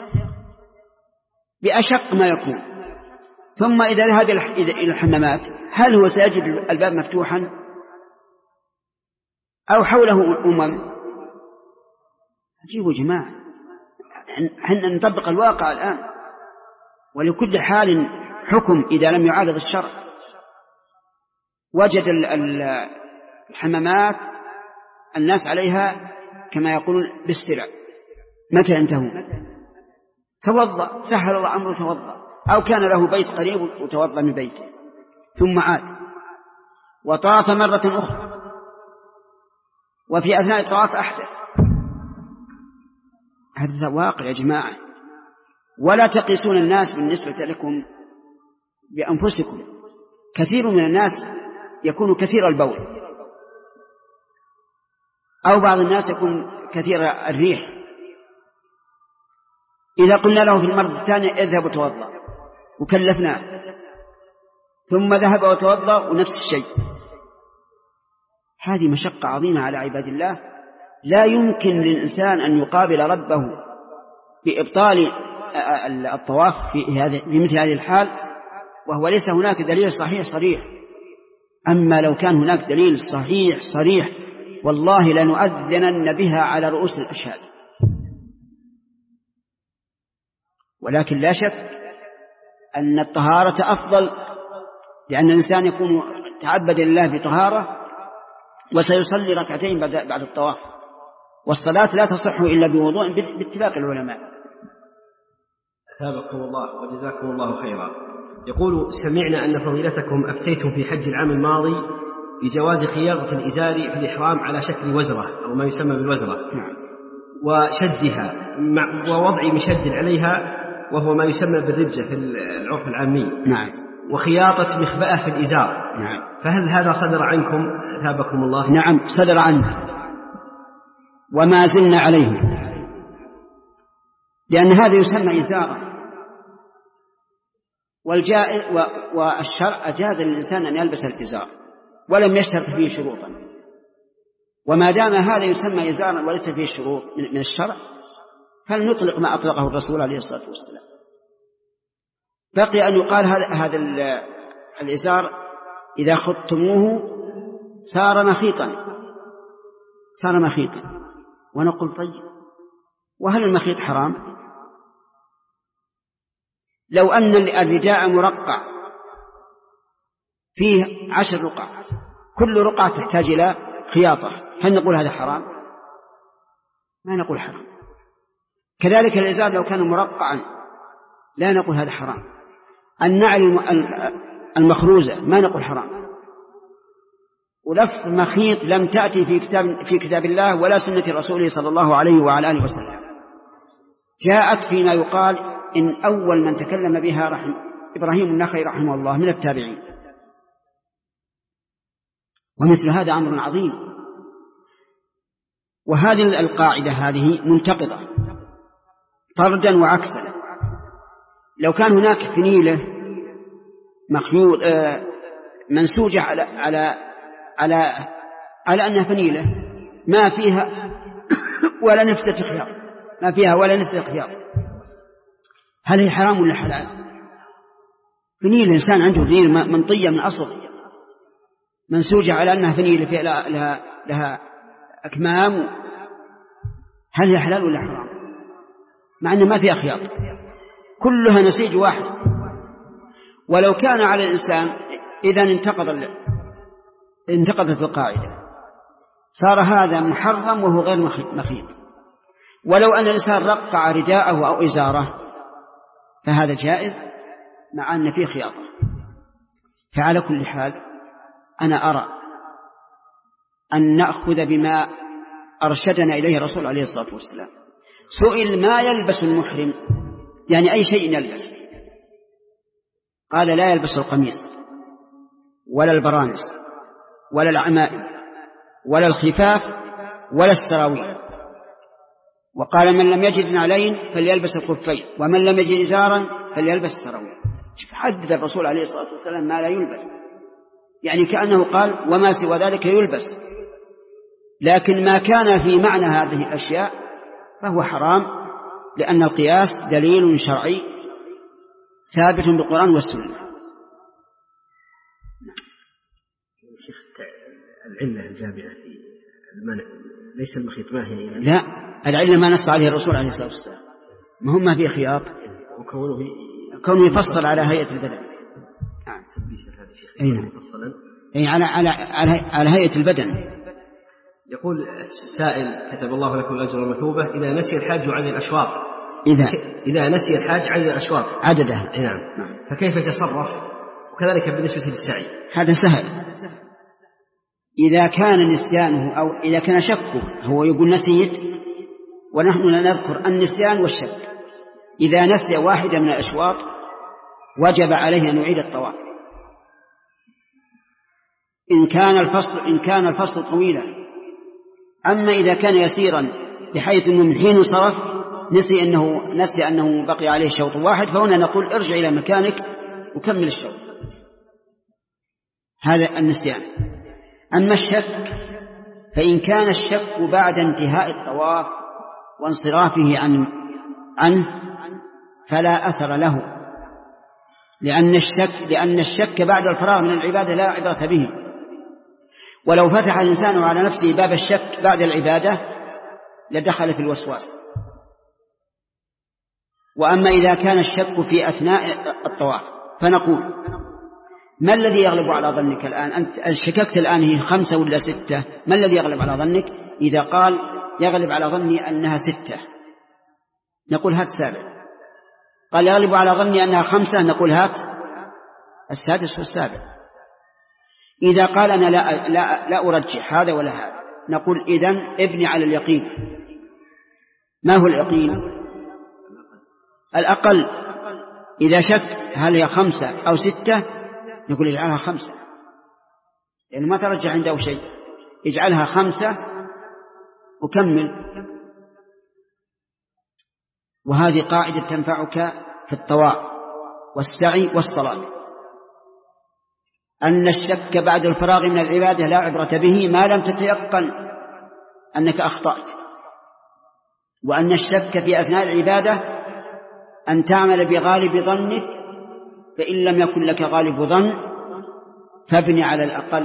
بأشق ما يكون. ثم إذا ذهب إلى الحمامات هل هو سيجد الباب مفتوحا أو حوله أمم؟ عجيب يا جماعة، حنا نطبق الواقع الآن، ولكل حال حكم إذا لم يعارض الشرع. وجد الحمامات الناس عليها كما يقولون بالسرع، متى ينتهون؟ توضأ، سهل الله أمره توضأ، أو كان له بيت قريب وتوضأ من بيته ثم عاد وطاف مرة أخرى، وفي أثناء الطواف أحدث. هذا واقع يا جماعة، ولا تقيسون الناس بالنسبة لكم بأنفسكم. كثير من الناس يكون كثير البول، أو بعض الناس يكون كثير الريح. إذا قلنا له في المرة الثانية اذهب وتوضأ وكلفناه، ثم ذهب وتوضأ ونفس الشيء، هذه مشقة عظيمة على عباد الله. لا يمكن للإنسان أن يقابل ربه بإبطال الطواف في مثل هذه الحال وهو ليس هناك دليل صحيح صريح. أما لو كان هناك دليل صحيح صريح والله لنؤذنن بها على رؤوس الأشهاد. ولكن لا شك أن الطهارة أفضل، لأن الإنسان يكون تعبد لله بطهارة وسيصلي ركعتين بعد الطواف، والصلاة لا تصح إلا بوضوء باتفاق العلماء. أثابكم الله وجزاكم الله خيرا. يقول: سمعنا أن فضيلتكم أفتيتم في حج العام الماضي بجواز خياطة الإزار في الإحرام على شكل وزرة أو ما يسمى بالوزرة، نعم. وشدها ووضع مشد عليها وهو ما يسمى بالرجة في العرف العامي، نعم. وخياطة مخبأة في الإزار، نعم. فهل هذا صدر عنكم أثابكم الله؟ نعم صدر عنه وما زلنا عليه، لأن هذا يسمى إزارة، والجائز والشرع أجاز للإنسان أن يلبس الإزار ولم يشترط فيه شروطا، وما دام هذا يسمى إزارا وليس فيه شروط من الشرع فلنطلق ما أطلقه الرسول عليه الصلاة والسلام. بقي أن يقال هذا الإزار إذا خضتموه صار مخيطا صار مخيطا ونقول طيب، وهل المخيط حرام؟ لو أن الرداء مرقع فيه عشر رقع، كل رقعة تحتاج إلى خياطة، هل نقول هذا حرام؟ ما نقول حرام. كذلك الإزار لو كان مرقعا لا نقول هذا حرام. النعل المخروزة ما نقول حرام. ولفظ مخيط لم تأتي في كتاب في كتاب الله ولا سنة رسوله صلى الله عليه وعلى آله وسلم، جاءت فيما يقال إن أول من تكلم بها رحم إبراهيم النخعي رحمه الله من التابعين. ومثل هذا أمر عظيم. وهذه القاعدة هذه منتقضة فردا وعكسا. لو كان هناك فنيلة مخيوط منسوجة على على على على أنها فنيلة ما فيها ولا نفتة خيار، ما فيها ولا نفتة خيار، هل هي حرام ولا حلال؟ فنيلة الإنسان عنده فنيلة منطية من أصل منسوجة على أنها فنيلة فيها لها لها أكمام، هل هي حلال ولا حرام؟ مع أنه ما فيها خياط، كلها نسيج واحد. ولو كان على الإنسان إذا انتقض انتقضت القاعدة، صار هذا محرم وهو غير مخيط. ولو أن الإنسان رقع رداءه أو إزاره فهذا جائز مع أن فيه خياطة. فعلى كل حال أنا أرى أن نأخذ بما أرشدنا إليه الرسول عليه الصلاة والسلام. سئل ما يلبس المحرم، يعني أي شيء يلبس، قال لا يلبس القميص ولا البرانس ولا العمائم ولا الخفاف ولا السراويل. وقال من لم يجد نعلين فليلبس الخفين ومن لم يجد إزارا فليلبس السراويل. حدد الرسول عليه الصلاة والسلام ما لا يلبس، يعني كأنه قال وما سوى ذلك يلبس. لكن ما كان في معنى هذه الأشياء فهو حرام، لأن القياس دليل شرعي ثابت بالقرآن والسنة. شيخ العلة الجامعة في المنع ليس المخيط، ما هي؟ لا، العلة ما نص عليه الرسول عليه الصلاة والسلام، ما هم ما فيه خياط، وكونه كونه يفصل على هيئة البدن. نعم تثبيت هذا شيخ أي مفصلا أي على على على على هيئة البدن. يقول السائل كتب الله لكم الأجر والمثوبة إذا نسي الحاج عن الأشواط، إذا إذا نسي الحاج عن الأشواط عددها، نعم، فكيف يتصرف؟ وكذلك بالنسبة للسعي. هذا سهل. إذا كان نسيانه أو إذا كان شكه، هو يقول نسيت ونحن نذكر النسيان والشك. إذا نسي واحدة من الأشواط وجب عليه أن يعيد الطواف. إن كان الفصل إن كان الفصل طويلا. أما إذا كان يسيرا بحيث أنه من حين صرف نسي أنه نسي أنه بقي عليه شوط واحد، فهنا نقول ارجع إلى مكانك وكمل الشوط. هذا النسيان. أما الشك فإن كان الشك بعد انتهاء الطواف وانصرافه عن عنه فلا أثر له، لأن الشك لأن الشك بعد الفراغ من العبادة لا عبرة به. ولو فتح الإنسان على نفسه باب الشك بعد العبادة لدخل في الوسواس. وأما إذا كان الشك في أثناء الطواف فنقول ما الذي يغلب على ظنك الآن؟ أنت شككت الآن هي خمسة ولا ستة، ما الذي يغلب على ظنك؟ إذا قال يغلب على ظني أنها ستة نقول هات سابع. قال يغلب على ظني أنها خمسة نقول هات السادس والسابع. إذا قال أنا لا, لا, لا أرجح هذا ولا هذا نقول إذن ابني على اليقين. ما هو اليقين؟ الأقل. إذا شك هل هي خمسة أو ستة نقول اجعلها خمسة، لأنه ما ترجح عنده شيء، اجعلها خمسة وكمل. وهذه قاعدة تنفعك في الطواف والسعي والصلاة، أن الشك بعد الفراغ من العبادة لا عبرة به ما لم تتيقن أنك أخطأت. وأن الشك في أثناء العبادة أن تعمل بغالب ظنك، فإن لم يكن لك غالب ظن فابني على الأقل.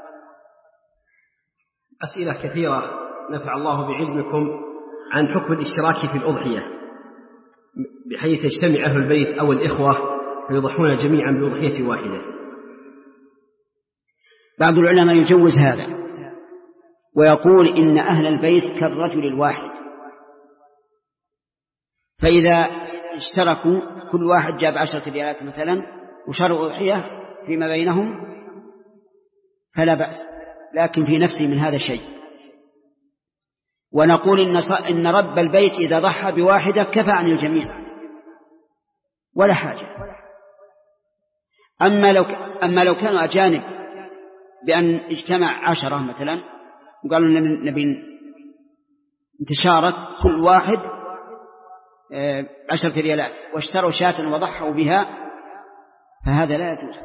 أسئلة كثيرة نفع الله بعلمكم عن حكم الاشتراك في الأضحية، بحيث يجتمع أهل البيت أو الإخوة فيضحون جميعا بأضحية واحدة. بعض العلماء يجوز هذا ويقول إن أهل البيت كالرجل الواحد، فإذا اشتركوا كل واحد جاب عشرة ريالات مثلا وشروا أضحية فيما بينهم فلا بأس، لكن في نفسي من هذا شيء. ونقول إن, إن رب البيت إذا ضحى بواحدة كفى عن الجميع، ولا حاجة. أما لو أما لو كانوا أجانب بأن اجتمع عشرة مثلا وقالوا نبي نتشارك كل واحد عشرة ريالات واشتروا شاة وضحوا بها، فهذا لا يجوز،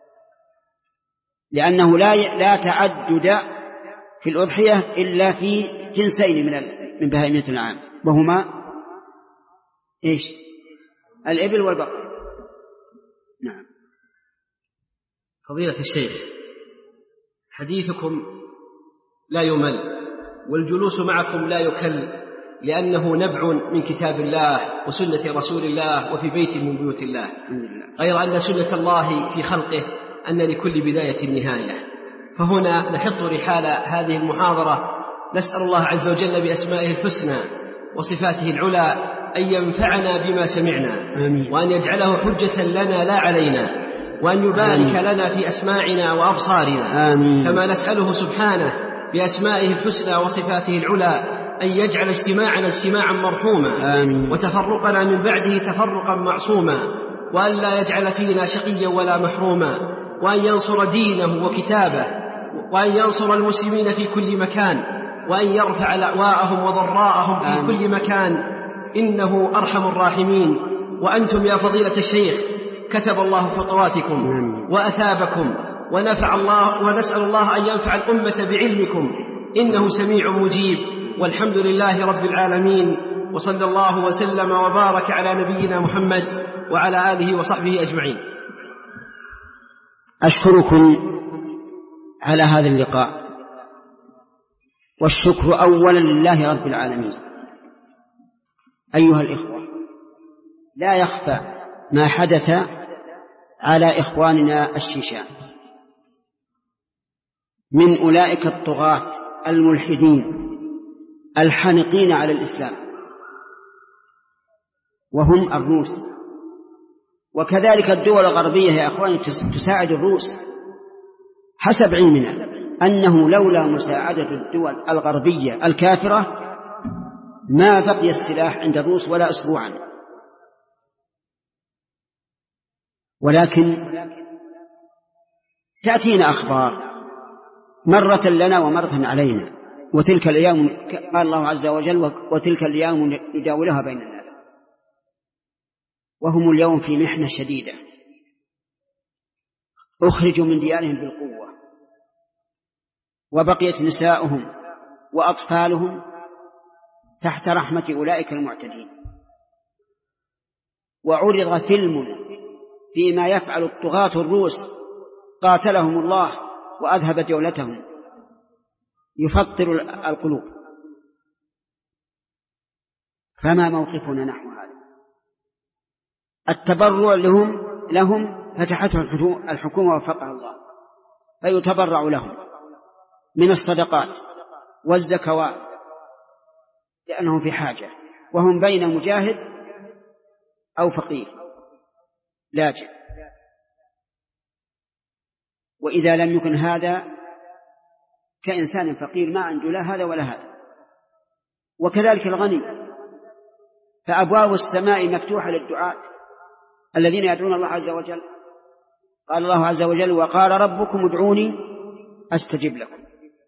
لأنه لا لا تعدد في الأضحية إلا في جنسين من من بهائمة الأنعام، وهما إيش؟ الإبل والبقر. نعم. فضيلة الشيخ، حديثكم لا يمل والجلوس معكم لا يكل، لأنه نبع من كتاب الله وسنة رسول الله وفي بيت من بيوت الله، غير أن سنة الله في خلقه أن لكل بداية نهاية. فهنا نحط رحال هذه المحاضرة نسأل الله عز وجل بأسمائه الحسنى وصفاته العلى أن ينفعنا بما سمعنا، وأن يجعله حجة لنا لا علينا، وأن يبارك لنا في أسماعنا وأبصارنا. آمين. كما نسأله سبحانه بأسمائه الحسنى وصفاته العلى أن يجعل اجتماعنا اجتماعا مرحوما، آمين. وتفرقنا من بعده تفرقا معصوما، وأن لا يجعل فينا شقيا ولا محروما، وأن ينصر دينه وكتابه، وأن ينصر المسلمين في كل مكان، وأن يرفع لأواءهم وضراءهم في آمين. كل مكان، إنه أرحم الراحمين. وأنتم يا فضيلة الشيخ كتب الله خطواتكم وأثابكم ونفع الله، ونسأل الله أن ينفع الأمة بعلمكم، إنه سميع مجيب. والحمد لله رب العالمين، وصلى الله وسلم وبارك على نبينا محمد وعلى آله وصحبه أجمعين. أشكركم على هذا اللقاء، والشكر أولا لله رب العالمين. أيها الإخوة، لا يخفى ما حدث على إخواننا الشيشان من أولئك الطغاة الملحدين الحانقين على الإسلام، وهم الروس. وكذلك الدول الغربية يا أخواني تساعد الروس، حسب علمنا أنه لولا مساعدة الدول الغربية الكافرة ما بقي السلاح عند الروس ولا أسبوعا. ولكن تأتينا أخبار مرة لنا ومرة علينا، وتلك الأيام قال الله عز وجل وتلك الأيام نداولها بين الناس، وهم اليوم في محنة شديدة، أخرجوا من ديارهم بالقوة، وبقيت نساؤهم وأطفالهم تحت رحمة أولئك المعتدين. وعرض فيلم فيما يفعل الطغاة الروس قاتلهم الله وأذهب دولتهم يفطر القلوب. فما موقفنا نحو هذا؟ التبرع لهم لهم فتحته الحكومة وفقها الله، فيتبرع لهم من الصدقات والزكوات لأنهم في حاجة، وهم بين مجاهد أو فقير لاجئ. وإذا لم يكن هذا كإنسان فقير ما عنده لا هذا ولا هذا. وكذلك الغني، فأبواب السماء مفتوحة للدعاة الذين يدعون الله عز وجل. قال الله عز وجل وقال ربكم ادعوني أستجب لكم،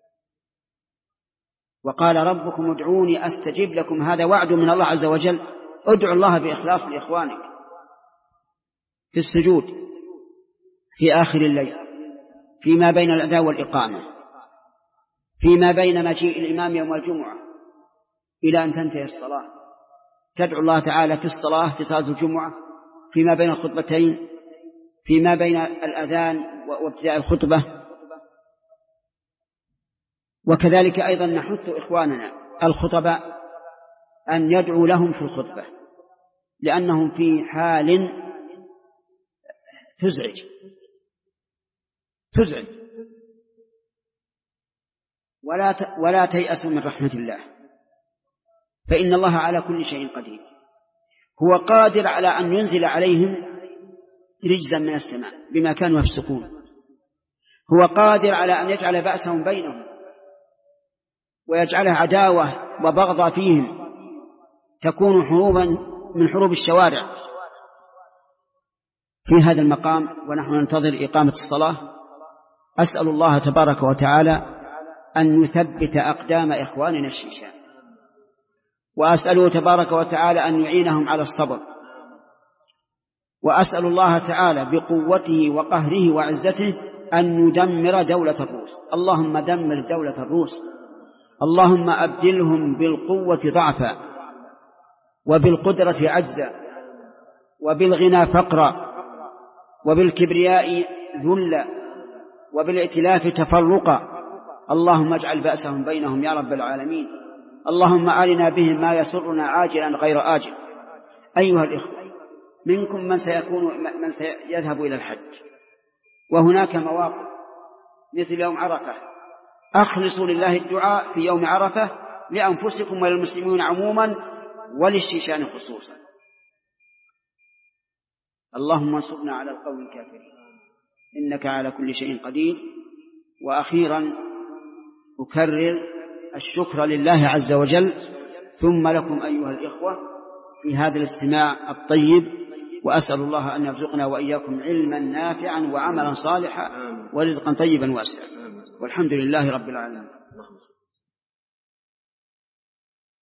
وقال ربكم ادعوني أستجب لكم، هذا وعد من الله عز وجل. ادعوا الله بإخلاص لإخوانك في السجود في آخر الليل، فيما بين الأذان والإقامة، فيما بين مجيء الإمام يوم الجمعة إلى أن تنتهي الصلاة، تدعو الله تعالى في الصلاة في صلاة الجمعة، فيما بين الخطبتين، فيما بين الأذان وابتداء الخطبة. وكذلك أيضا نحث إخواننا الخطباء أن يدعوا لهم في الخطبة، لأنهم في حال تزعج تزعج ولا ولا تيأسوا من رحمة الله، فإن الله على كل شيء قدير. هو قادر على أن ينزل عليهم رجزا من السماء بما كانوا يفسقون، هو قادر على أن يجعل بأسهم بينهم ويجعلها عداوة وبغضة فيهم تكون حروبا من حروب الشوارع. في هذا المقام ونحن ننتظر إقامة الصلاة أسأل الله تبارك وتعالى أن يثبت أقدام إخواننا الشيشان، وأسأله تبارك وتعالى أن يعينهم على الصبر، وأسأل الله تعالى بقوته وقهره وعزته أن يدمر دولة الروس. اللهم دمر دولة الروس، اللهم أبدلهم بالقوة ضعفا، وبالقدرة عجزا، وبالغنى فقرا، وبالكبرياء ذلا، وبالائتلاف تفرقا. اللهم اجعل بأسهم بينهم يا رب العالمين. اللهم أرنا بهم ما يسرنا عاجلا غير آجل. أيها الإخوة، منكم من سيكون من سيذهب إلى الحج، وهناك مواقف مثل يوم عرفة. أخلصوا لله الدعاء في يوم عرفة لأنفسكم وللمسلمين عموما وللشيشان خصوصا. اللهم انصرنا على القوم الكافرين إنك على كل شيء قدير. وأخيرا أكرر الشكر لله عز وجل ثم لكم أيها الإخوة في هذا الاستماع الطيب، وأسأل الله أن يرزقنا وإياكم علما نافعا وعملا صالحا ورزقا طيبا واسعا، والحمد لله رب العالمين.